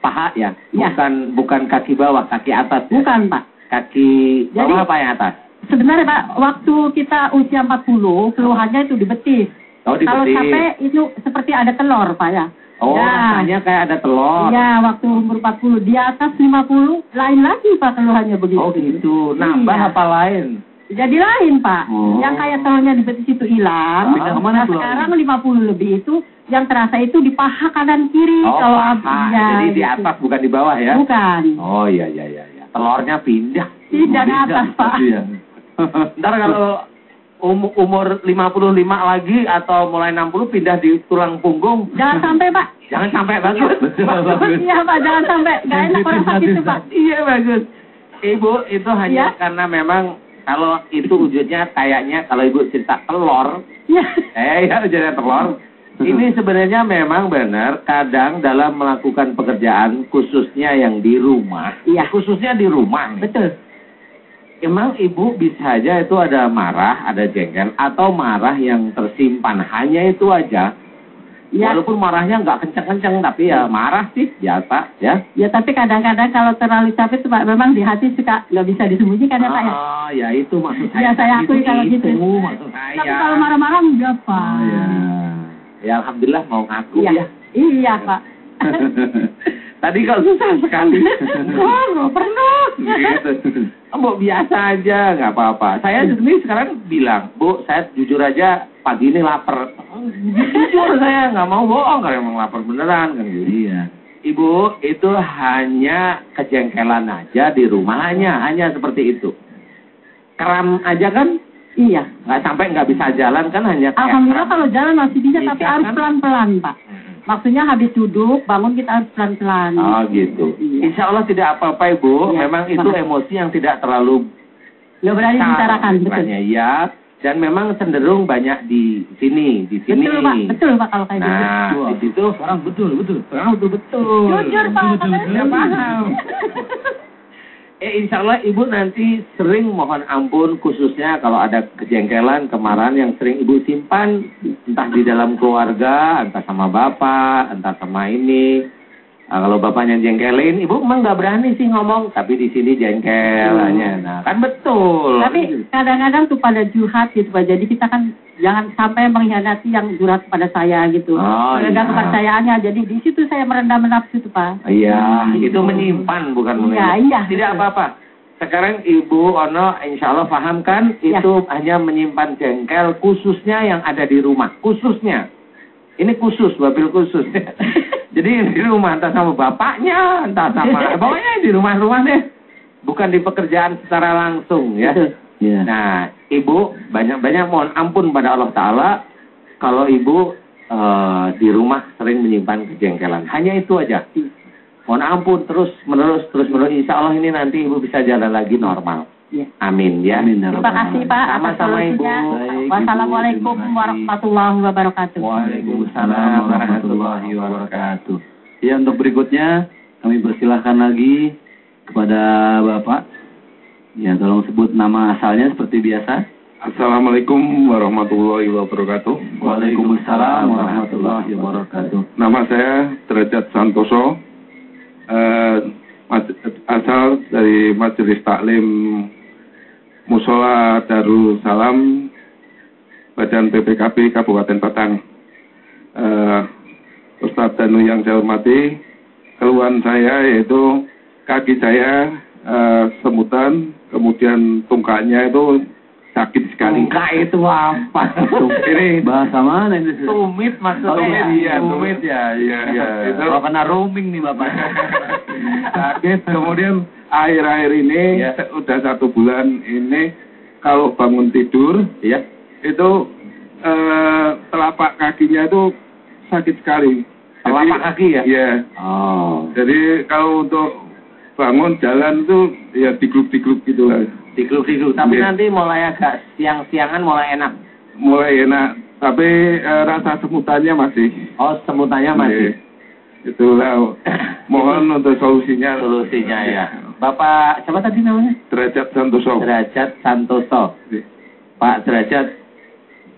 paha ya? Ya. Bukan kaki bawah, kaki atas. Ya? Bukan, Pak. Kaki bawah Jadi- apa yang atas? Sebenarnya, Pak, waktu kita usia 40, keluhannya itu di betis. Oh, di Kalau betis. capek itu seperti ada telur, Pak ya. Oh, Ya. rasanya kayak ada telur. Iya, waktu umur 40. Di atas 50, lain lagi, Pak, keluhannya begitu. Oh gitu. Nambah Iya. apa lain? Jadi lain, Pak. Oh. Yang kayak telurnya di betis itu hilang. Pindah kemana Nah, telur? sekarang 50 lebih itu, yang terasa itu di paha kanan kiri. Oh, Kalau paha. iya, Jadi di gitu. atas bukan di bawah ya? Bukan. Oh iya. Telurnya pindah. Tidak ke atas, Pak. Iya. Ntar kalau umur 55 lagi atau mulai 60 pindah di tulang punggung. Jangan sampai, Pak. Jangan sampai bagus. Bagus. Iya, Pak, jangan sampai. Gak enak orang sakit itu, Pak. Iya bagus. Ibu itu hanya Iya. karena memang kalau itu wujudnya kayaknya kalau ibu cerita telur, Iya. ya wujudnya telur. Ini sebenarnya memang benar kadang dalam melakukan pekerjaan khususnya yang di rumah. Iya. Khususnya di rumah. Betul. Emang ibu bisa aja itu ada marah, ada jengkel, atau marah yang tersimpan. Hanya itu aja. Ya. Walaupun marahnya nggak kenceng-kenceng, tapi ya marah sih, biasa ya. Ya, tapi kadang-kadang kalau terlalu capek tuh, Pak, memang di hati suka nggak bisa disembunyikan ya, Pak ya. Ah, ya itu maksud saya. Ya, saya akui kalau gitu. maksud saya. Tapi kalau marah-marah enggak, Pak. Oh, iya. Ya alhamdulillah mau ngaku Iya. ya. Iya, Pak. Tadi kalau susah sekali. Nggak pernah. Gitu. Bu, biasa aja, nggak apa-apa. Saya sendiri sekarang bilang, Bu, saya jujur aja pagi ini lapar. Jujur saya nggak mau bohong, kalau emang lapar beneran kan gitu. Iya. Ibu, itu hanya kejengkelan aja di rumahnya, hanya seperti itu. Kram aja kan, Iya. nggak sampai nggak bisa jalan kan hanya kayak Alhamdulillah kram. kalau jalan masih bisa, Bisa, tapi harus kan? pelan-pelan, Pak. Maksudnya habis duduk, bangun kita harus pelan-pelan. Oh gitu. Iya. Insya Allah tidak apa-apa Ibu. Iya, Memang itu makasih. emosi yang tidak terlalu Nggak berani dibicarakan, betul. banyak ya. Dan memang cenderung banyak di sini, di sini. Betul, Pak. Betul, Pak, kalau kayak gitu. Nah, di situ Sekarang betul. sekarang betul. Jujur, Pak. Ya paham. Insya Allah Ibu nanti sering mohon ampun khususnya kalau ada kejengkelan, kemarahan yang sering Ibu simpan entah di dalam keluarga, entah sama bapak, entah sama ini. Nah, kalau bapaknya jengkelin, Ibu emang nggak berani sih ngomong, tapi di sini jengkel hanya. Nah, kan betul. Tapi kadang-kadang tuh pada curhat gitu, Pak. Jadi kita kan jangan sampai mengkhianati yang curhat kepada saya gitu. Oh, Merendah iya. kepercayaannya. Jadi di situ saya merendah nafsu tuh, Pak. Iya, itu menyimpan bukan Iya, mengeluh. iya. Tidak apa-apa. Sekarang Ibu Ono insya Allah paham kan Iya. itu hanya menyimpan jengkel khususnya yang ada di rumah. Khususnya. Ini khusus, wabil khusus. Jadi di rumah entah sama bapaknya, entah sama pokoknya di rumah-rumah deh. Bukan di pekerjaan secara langsung ya. Iya. Nah, Ibu banyak-banyak mohon ampun pada Allah Ta'ala kalau Ibu di rumah sering menyimpan kejengkelan. Hanya itu aja. Mohon ampun terus menerus. Insya Allah ini nanti Ibu bisa jalan lagi normal. Iya. Amin ya. Amin, ya Terima Rabbal kasih, Alamin. Pak. Sama-sama, atas Ibu. solusinya. Baik, Wassalamualaikum Ibu. Terima kasih. warahmatullahi wabarakatuh. Waalaikumsalam warahmatullahi wabarakatuh. Ya, untuk berikutnya kami persilahkan lagi kepada Bapak. Ya, tolong sebut nama asalnya seperti biasa. Assalamualaikum warahmatullahi wabarakatuh. Waalaikumsalam warahmatullahi wabarakatuh. Nama saya Derajat Santoso, asal dari Majelis Taklim Musola Darussalam, Badan PPKB Kabupaten Batang. Ustadz Danu yang saya hormati, keluhan saya yaitu kaki saya semutan, kemudian tungkaknya itu sakit sekali. Tungkak itu apa? Ini Bahasa mana ini? Tumit maksudnya. Iya, tumit ya, iya. Itu Oh, kena roaming nih Bapak. sakit. Kemudian akhir-akhir ini Ya. udah 1 bulan ini kalau bangun tidur Iya. itu telapak kakinya itu sakit sekali. Telapak kaki ya? Iya. Oh. Jadi kalau untuk bangun jalan itu ya digluk-digluk gitu lah. Digluk-digluk. Tapi Iya. nanti mulai agak siang-siangan mulai enak. Mulai enak, tapi rasa semutannya masih. Oh, semutannya masih. Iya. Itulah mohon untuk solusinya. Solusinya ya. Bapak siapa tadi namanya? Derajat Santoso. Derajat Santoso. Iya. Pak Derajat,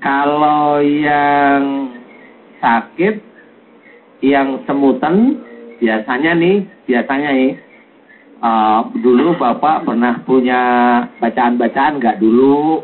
kalau yang sakit, yang semutan, biasanya nih, dulu Bapak pernah punya bacaan-bacaan nggak dulu?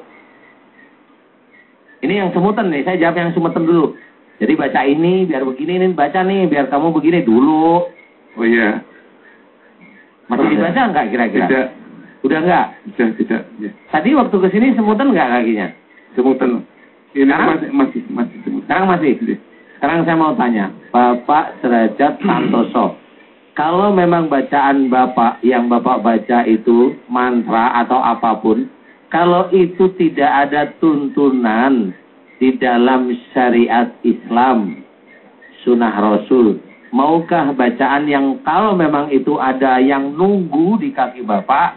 Ini yang semutan nih, saya jawab yang semutan dulu. Jadi baca ini, biar begini, ini baca nih, biar kamu begini dulu. Oh iya. Masih dibaca nggak kira-kira? Tidak. Udah nggak? Tidak. Ya. Tadi waktu kesini semutan nggak kakinya? Semutan. Ini Sekarang? masih semutan. Sekarang masih? Sekarang saya mau tanya, Bapak Derajat Santoso. Kalau memang bacaan Bapak, yang Bapak baca itu mantra atau apapun, kalau itu tidak ada tuntunan di dalam syariat Islam, sunnah Rasul, maukah bacaan yang kalau memang itu ada yang nunggu di kaki Bapak,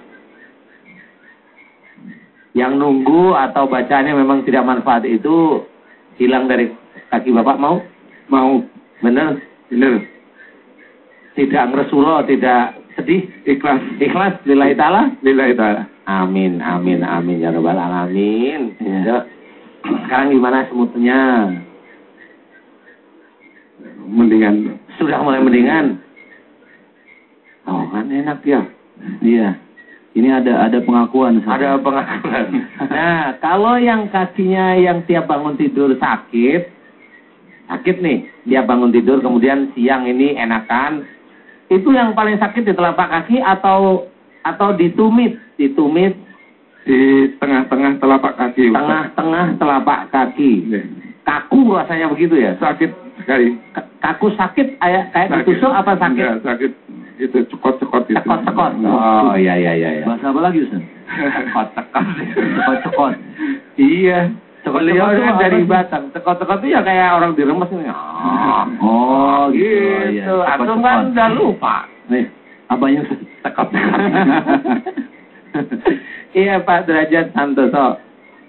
yang nunggu atau bacaannya memang tidak manfaat itu hilang dari kaki Bapak, mau? Mau. Benar? Tidak ngeresulo, tidak sedih, ikhlas, lillahi ta'ala. Amin ya rabbal alamin. Ya. Sekarang gimana semutnya? Mendingan. Sudah mulai mendingan. Oh kan enak ya. Iya. Ini ada pengakuan. Ada pengakuan. Nah, kalau yang kakinya yang tiap bangun tidur sakit nih, tiap bangun tidur kemudian siang ini enakan, itu yang paling sakit di telapak kaki atau ditumit Di tengah-tengah telapak kaki. Tengah-tengah telapak kaki. Ya. Kaku rasanya begitu ya? Sakit sekali. Kaku sakit kayak ditusuk apa sakit? Enggak, sakit. Itu cekot-cekot itu. Cekot-cekot. Oh iya. Bahasa apa lagi Ustaz? Cekot-cekot. Iya. Beliau kan dari Batam. Cekot-cekot itu ya kayak orang diremes ini. Oh gitu. Gitu. Antum kan udah lupa. Nih, apanya Cekot. Iya Pak Derajat Santoso.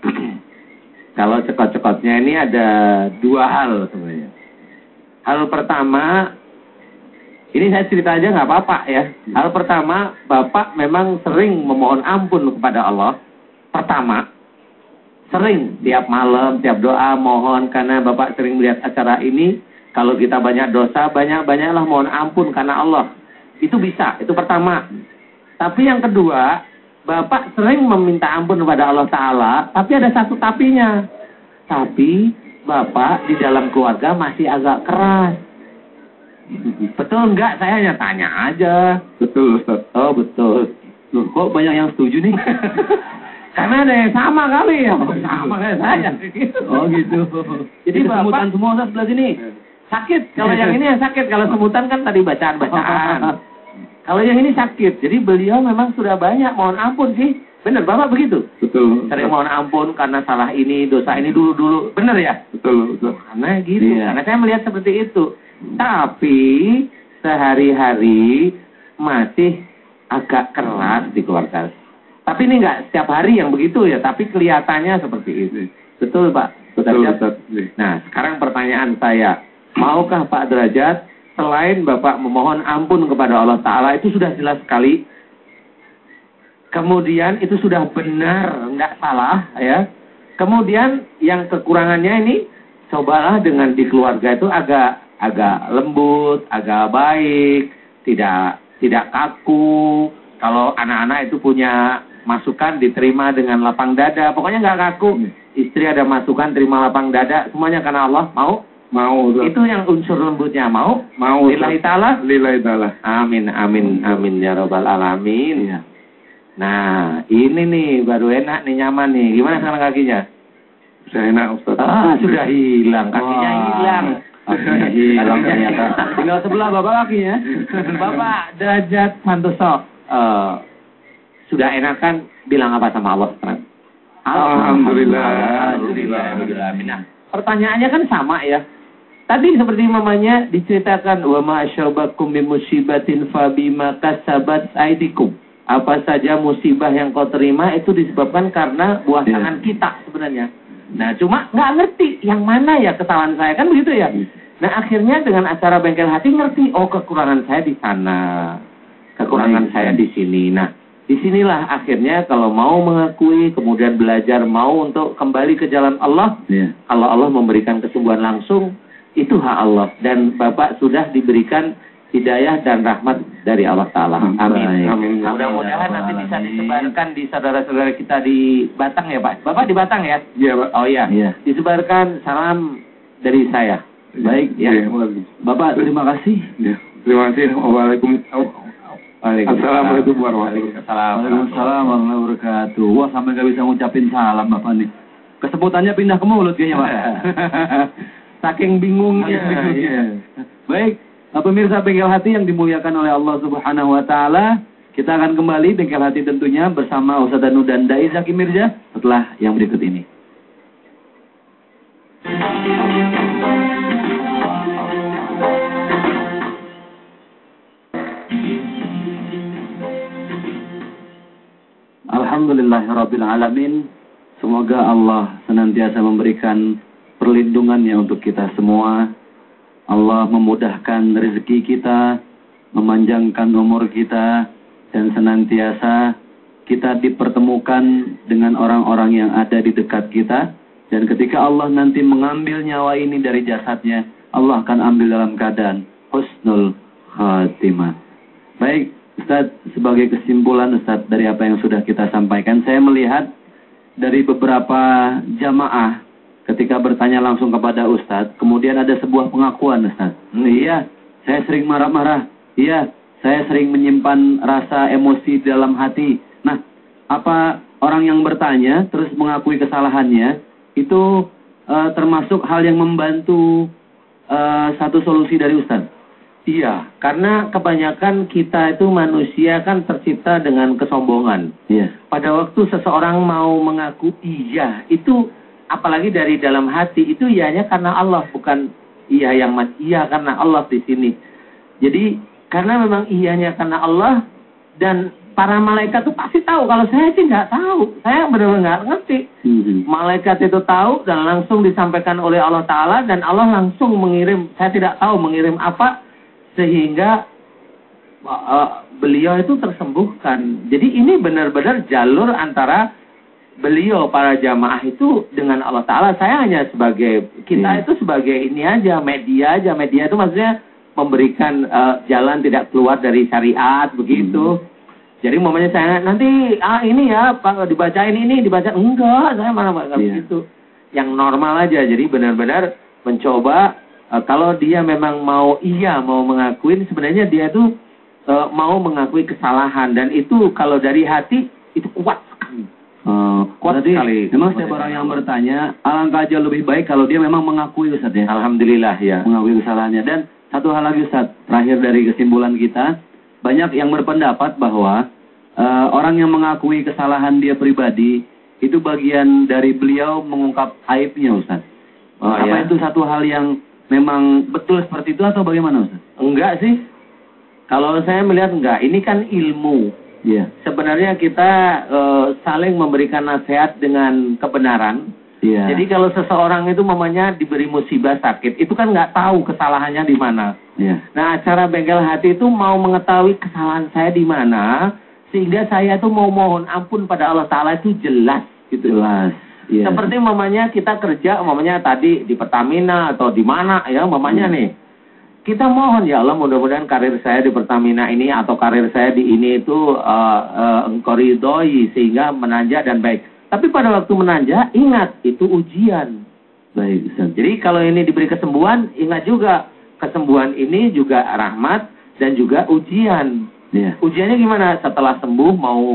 Kalau cekot-cekotnya ini ada dua hal sebenarnya. Hal pertama, ini saya cerita aja nggak apa-apa ya. Hal pertama, Bapak memang sering memohon ampun kepada Allah. Pertama, sering tiap malam, tiap doa mohon karena Bapak sering melihat acara ini. Kalau kita banyak dosa, banyaklah mohon ampun karena Allah. Itu bisa, itu pertama. Tapi yang kedua, Bapak sering meminta ampun kepada Allah Ta'ala, tapi ada satu tapinya. Tapi Bapak di dalam keluarga masih agak keras. Betul enggak? Saya hanya tanya aja. Betul, Ustaz. Oh, betul. Loh, kok banyak yang setuju nih? Karena ada yang sama kali ya. Sama kayak saya. Oh gitu. Jadi semutan semua Ustaz sebelah sini. Sakit. Kalau yang ini yang sakit. Kalau semutan kan tadi bacaan-bacaan. Kalau yang ini sakit. Jadi beliau memang sudah banyak mohon ampun sih. Benar, Bapak begitu? Betul. Sering mohon ampun karena salah ini, dosa ini dulu. Benar ya? Betul. Karena gitu. Iya. Karena saya melihat seperti itu. Tapi sehari-hari masih agak keras di keluarga. Tapi ini enggak setiap hari yang begitu ya. Tapi kelihatannya seperti itu. Betul Pak? Betul, Ustaz. Nah, sekarang pertanyaan saya. Maukah Pak Derajat selain Bapak memohon ampun kepada Allah Ta'ala, itu sudah jelas sekali. Kemudian itu sudah benar, enggak salah ya. Kemudian yang kekurangannya ini, cobalah dengan di keluarga itu agak lembut, agak baik, tidak kaku. Kalau anak-anak itu punya masukan diterima dengan lapang dada, pokoknya enggak kaku. Istri ada masukan terima lapang dada, semuanya karena Allah. Mau, itu yang unsur lembutnya mau. Lillahi ta'ala. Amin ya rabbal alamin. Iya. Nah, ini nih baru enak nih, nyaman nih. Gimana sekarang kakinya? Sudah enak, Ustaz. Sudah hilang, kakinya hilang. Kakinya hilang ternyata. Tinggal sebelah Bapak kakinya. Bapak Derajat Santoso, sudah enak kan? Bilang apa sama Allah sekarang? Alhamdulillah. Nah, pertanyaannya kan sama ya. Tadi seperti mamanya diceritakan wa ma asyabakum min musibatin fa bima kasabat aydikum. Apa saja musibah yang kau terima itu disebabkan karena buah tangan kita sebenarnya. Nah, cuma nggak ngerti yang mana ya kesalahan saya, kan begitu ya. Nah, akhirnya dengan acara Bengkel Hati ngerti, oh kekurangan saya di sana, kekurangan saya di sini. Nah, disinilah akhirnya kalau mau mengakui, kemudian belajar mau untuk kembali ke jalan Allah, kalau Allah memberikan kesembuhan langsung, itu hak Allah. Dan Bapak sudah diberikan hidayah dan rahmat dari Allah Ta'ala. Amin. Amin. Mudah-mudahan nanti bisa disebarkan di saudara-saudara kita di Batang ya Pak. Bapak di Batang ya? Iya Pak. Oh iya. Iya. Disebarkan salam dari saya. Baik, Ya. Iya, bagus. Bapak terima kasih. Ya. Terima kasih. Assalamualaikum warahmatullahi wabarakatuh. Waalaikumsalam warahmatullahi wabarakatuh. Wah, sampai nggak bisa ngucapin salam Bapak nih. Kesebutannya pindah ke mulut kayaknya Pak. Saking bingungnya. Iya. Baik, pemirsa Bengkel Hati yang dimuliakan oleh Allah Subhanahu wa taala, kita akan kembali Bengkel Hati tentunya bersama Ustaz Danu dan Dai Zaki Mirza setelah yang berikut ini. Alhamdulillahirabbil alamin. Semoga Allah senantiasa memberikan perlindungannya untuk kita semua. Allah memudahkan rezeki kita, memanjangkan umur kita, dan senantiasa kita dipertemukan dengan orang-orang yang ada di dekat kita. Dan ketika Allah nanti mengambil nyawa ini dari jasadnya, Allah akan ambil dalam keadaan husnul khatimah. Baik, Ustaz, sebagai kesimpulan Ustaz dari apa yang sudah kita sampaikan, saya melihat dari beberapa jamaah ketika bertanya langsung kepada Ustadz, kemudian ada sebuah pengakuan Ustadz. Iya, saya sering marah-marah. Iya, saya sering menyimpan rasa emosi dalam hati. Nah, apa orang yang bertanya terus mengakui kesalahannya, itu termasuk hal yang membantu satu solusi dari Ustadz? Iya, karena kebanyakan kita itu manusia kan tercipta dengan kesombongan. Iya. Pada waktu seseorang mau mengaku iya, itu apalagi dari dalam hati, itu iyanya karena Allah, bukan iya yang iya karena Allah di sini. Jadi karena memang iyanya karena Allah, dan para malaikat itu pasti tahu. Kalau saya sih nggak tahu, saya benar-benar nggak ngerti. Malaikat itu tahu dan langsung disampaikan oleh Allah Ta'ala, dan Allah langsung mengirim, saya tidak tahu mengirim apa, sehingga beliau itu tersembuhkan. Jadi ini benar-benar jalur antara beliau, para jamaah itu dengan Allah Ta'ala. Saya hanya sebagai, kita itu sebagai ini aja, media aja. Media itu maksudnya memberikan jalan tidak keluar dari syariat, begitu. Jadi momennya saya nanti ini ya Pak dibacain ini, dibaca enggak, saya mana enggak begitu. Yang normal aja. Jadi benar-benar mencoba, kalau dia memang mau mengakuin, sebenarnya dia itu mau mengakui kesalahan, dan itu kalau dari hati itu kuat sekali. Kuat sekali. Memang setiap orang yang bertanya, alangkah jauh lebih baik kalau dia memang mengakui Ustaz ya. Alhamdulillah ya. Mengakui kesalahannya. Dan satu hal lagi Ustaz, terakhir dari kesimpulan kita, banyak yang berpendapat bahwa orang yang mengakui kesalahan dia pribadi, itu bagian dari beliau mengungkap aibnya Ustaz. Apa itu satu hal yang memang betul seperti itu atau bagaimana Ustaz? Enggak sih. Kalau saya melihat enggak. Ini kan ilmu. Iya. Sebenarnya kita saling memberikan nasihat dengan kebenaran. Iya. Jadi kalau seseorang itu mamanya diberi musibah sakit, itu kan nggak tahu kesalahannya di mana. Iya. Nah, acara Bengkel Hati itu mau mengetahui kesalahan saya di mana, sehingga saya tuh mau mohon ampun pada Allah Ta'ala itu jelas gitu. Jelas. Iya. Seperti mamanya kita kerja, mamanya tadi di Pertamina atau di mana ya, mamanya nih. Kita mohon ya Allah, mudah-mudahan karir saya di Pertamina ini atau karir saya di ini itu Engkau ridhoi sehingga menanjak dan baik. Tapi pada waktu menanjak, ingat itu ujian. Baik, Ustaz. Jadi kalau ini diberi kesembuhan, ingat juga kesembuhan ini juga rahmat dan juga ujian. Iya. Ujiannya gimana? Setelah sembuh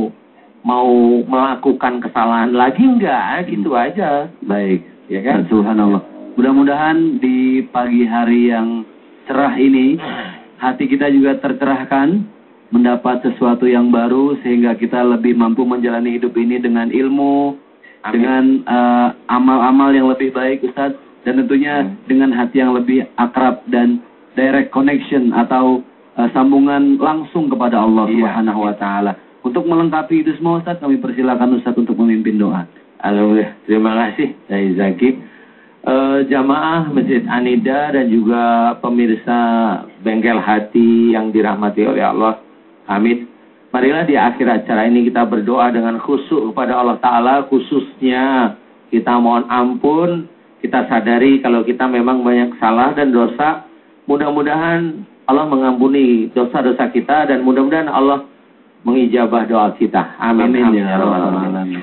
mau melakukan kesalahan lagi enggak? Gitu aja. Baik, Ya kan? Subhanallah. Mudah-mudahan di pagi hari yang cerah ini, hati kita juga tercerahkan, mendapat sesuatu yang baru, sehingga kita lebih mampu menjalani hidup ini dengan ilmu, Amin. dengan amal-amal yang lebih baik, Ustaz, dan tentunya dengan hati yang lebih akrab dan direct connection atau sambungan langsung kepada Allah Subhanahu wa Ta'ala. Untuk melengkapi itu semua, Ustaz, kami persilakan Ustaz untuk memimpin doa. Alhamdulillah. Terima kasih, Dai Zaki. Jamaah Masjid Anida dan juga pemirsa Bengkel Hati yang dirahmati oleh Allah. Amin. Marilah di akhir acara ini kita berdoa dengan khusyuk kepada Allah Ta'ala. Khususnya kita mohon ampun. Kita sadari kalau kita memang banyak salah dan dosa. Mudah-mudahan Allah mengampuni dosa-dosa kita dan mudah-mudahan Allah mengijabah doa kita. Amin. Amin Amin ya rabbal alamin.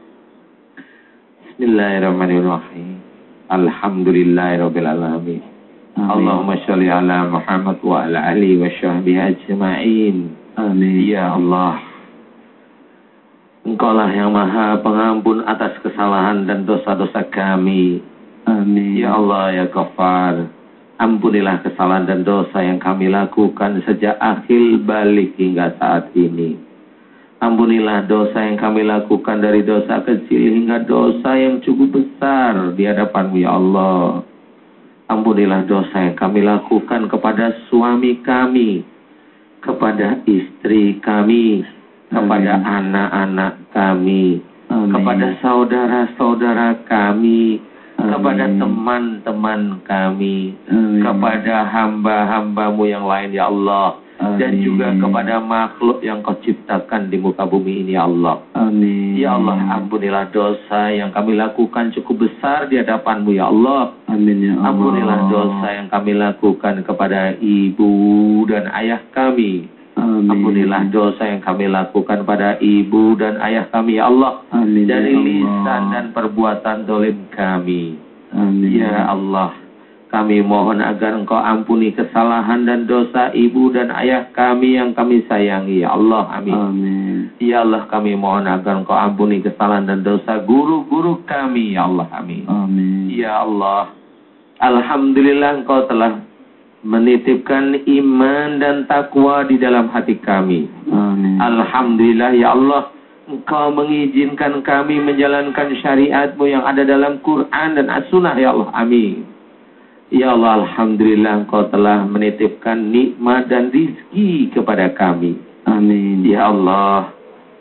Bismillahirrahmanirrahim. Alhamdulillahirabbil alamin. Allahumma sholli ala Muhammad wa ala alihi wa sahbihi ajma'in. Amin. Ya Allah, Engkaulah yang Maha Pengampun atas kesalahan dan dosa-dosa kami. Amin. Ya Allah, ya Ghaffar, ampunilah kesalahan dan dosa yang kami lakukan sejak akhir balik hingga saat ini. Ampunilah dosa yang kami lakukan dari dosa kecil hingga dosa yang cukup besar di hadapan-Mu ya Allah. Ampunilah dosa yang kami lakukan kepada suami kami, kepada istri kami, kepada anak-anak kami, kepada saudara-saudara kami, kepada teman-teman kami, kepada hamba-hamba-Mu yang lain ya Allah, dan juga kepada makhluk yang Kau ciptakan di muka bumi ini ya Allah. Amin. Ya Allah, ampunilah dosa yang kami lakukan cukup besar di hadapan-Mu ya Allah. Amin ya Allah. Ampunilah dosa yang kami lakukan kepada ibu dan ayah kami. Amin. Ampunilah dosa yang kami lakukan pada ibu dan ayah kami ya Allah. Amin. Dari ya Allah. lisan dan perbuatan zalim kami. Amin. Ya Allah, kami mohon agar Engkau ampuni kesalahan dan dosa ibu dan ayah kami yang kami sayangi ya Allah. Amin. Amin. Ya Allah, kami mohon agar Engkau ampuni kesalahan dan dosa guru-guru kami ya Allah. Amin. Amin. Ya Allah, alhamdulillah Engkau telah menitipkan iman dan takwa di dalam hati kami. Amin. Alhamdulillah ya Allah, Engkau mengizinkan kami menjalankan syariat-Mu yang ada dalam Quran dan As-Sunnah ya Allah. Amin. Ya Allah, alhamdulillah Engkau telah menitipkan nikmat dan rizki kepada kami. Amin. Ya Allah,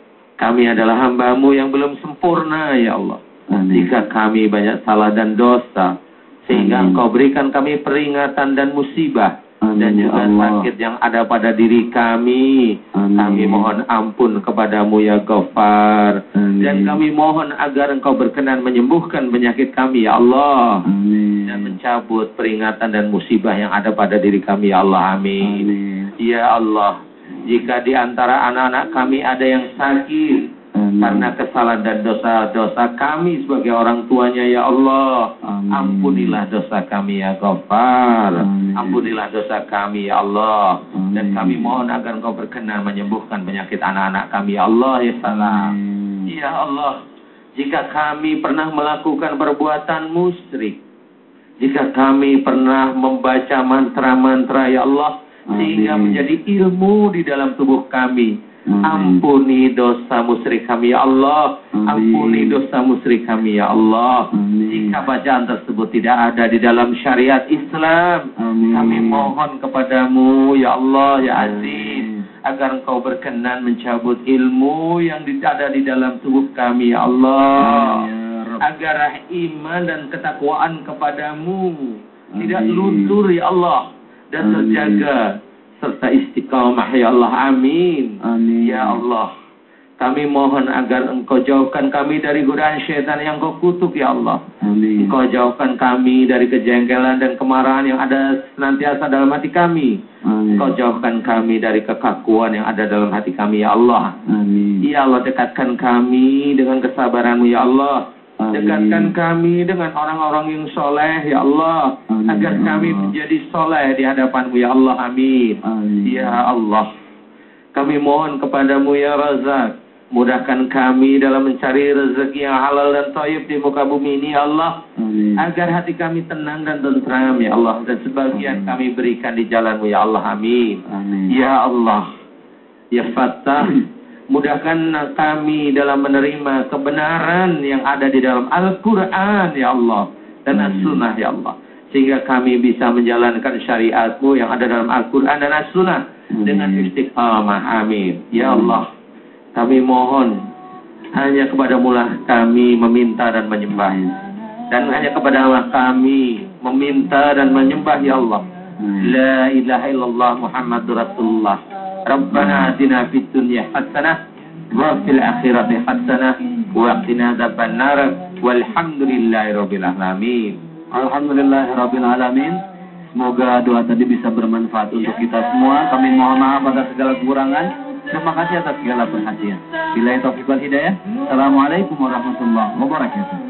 kami adalah hamba-Mu yang belum sempurna ya Allah. Amin. Jika kami banyak salah dan dosa, sehingga Amin. Engkau berikan kami peringatan dan musibah. Amin, Dan ya juga Allah. sakit yang ada pada diri kami. Amin. Kami mohon ampun kepadamu ya Ghaffar. Amin. Dan kami mohon agar Engkau berkenan menyembuhkan penyakit kami ya Allah. Amin. Dan mencabut peringatan dan musibah yang ada pada diri kami ya Allah. Amin. Amin. Ya Allah, jika di antara anak-anak kami ada yang sakit Amin. karena kesalahan dan dosa-dosa kami sebagai orang tuanya ya Allah, Amin. ampunilah dosa kami ya Ghaffar. Amin. Ampunilah dosa kami ya Allah. Amin. Dan kami mohon agar Engkau berkenan menyembuhkan penyakit anak-anak kami ya Allah ya salam. Amin. Ya Allah, jika kami pernah melakukan perbuatan musyrik, jika kami pernah membaca mantra-mantra ya Allah, sehingga Amin. menjadi ilmu di dalam tubuh kami, Amin. ampuni dosa musyrik kami ya Allah. Amin. Ampuni dosa musyrik kami ya Allah. Amin. Jika bacaan tersebut tidak ada di dalam syariat Islam, Amin. kami mohon kepadamu ya Allah ya Aziz, agar Engkau berkenan mencabut ilmu yang ada di dalam tubuh kami ya Allah. Amin, ya Rabb. Agar iman dan ketakwaan kepadamu tidak Amin. luntur ya Allah, dan Amin. terjaga serta istiqamah ya Allah. Amin. Amin. Ya Allah, kami mohon agar Engkau jauhkan kami dari godaan syaitan yang Kau kutuk ya Allah. Amin. Engkau jauhkan kami dari kejengkelan dan kemarahan yang ada senantiasa dalam hati kami. Amin. Engkau jauhkan kami dari kekakuan yang ada dalam hati kami ya Allah. Amin. Ya Allah, dekatkan kami dengan kesabaran-Mu ya Allah. Amin. Dekatkan kami dengan orang-orang yang soleh ya Allah. Amin. Agar kami menjadi soleh di hadapan-Mu ya Allah. Amin. Amin. Ya Allah, kami mohon kepadamu ya Razak, mudahkan kami dalam mencari rezeki yang halal dan thayyib di muka bumi ini ya Allah. Amin. Agar hati kami tenang dan tentram ya Allah. Dan sebagian kami berikan di jalan-Mu ya Allah. Amin. Amin. Ya Allah, ya Fattah, mudahkan kami dalam menerima kebenaran yang ada di dalam Al-Quran ya Allah, dan As-Sunnah ya Allah, sehingga kami bisa menjalankan syariat-Mu yang ada dalam Al-Quran dan As-Sunnah dengan istiqamah. Amin. Ya Allah, kami mohon hanya kepada-Mu lah kami meminta dan menyembah, dan hanya kepada-Mu kami meminta dan menyembah ya Allah. La ilaha illallah Muhammadur Rasulullah. Rabbana atina fid dunya hasanah wa fil akhirati hasanah wa qina adzabannar. Walhamdulillahirabbil alamin. Alhamdulillahirabbil alamin. Semoga doa tadi bisa bermanfaat untuk kita semua. Kami mohon maaf atas segala kekurangan. Terima kasih atas segala perhatian. Billahi taufiq wal hidayah. Assalamualaikum warahmatullahi wabarakatuh.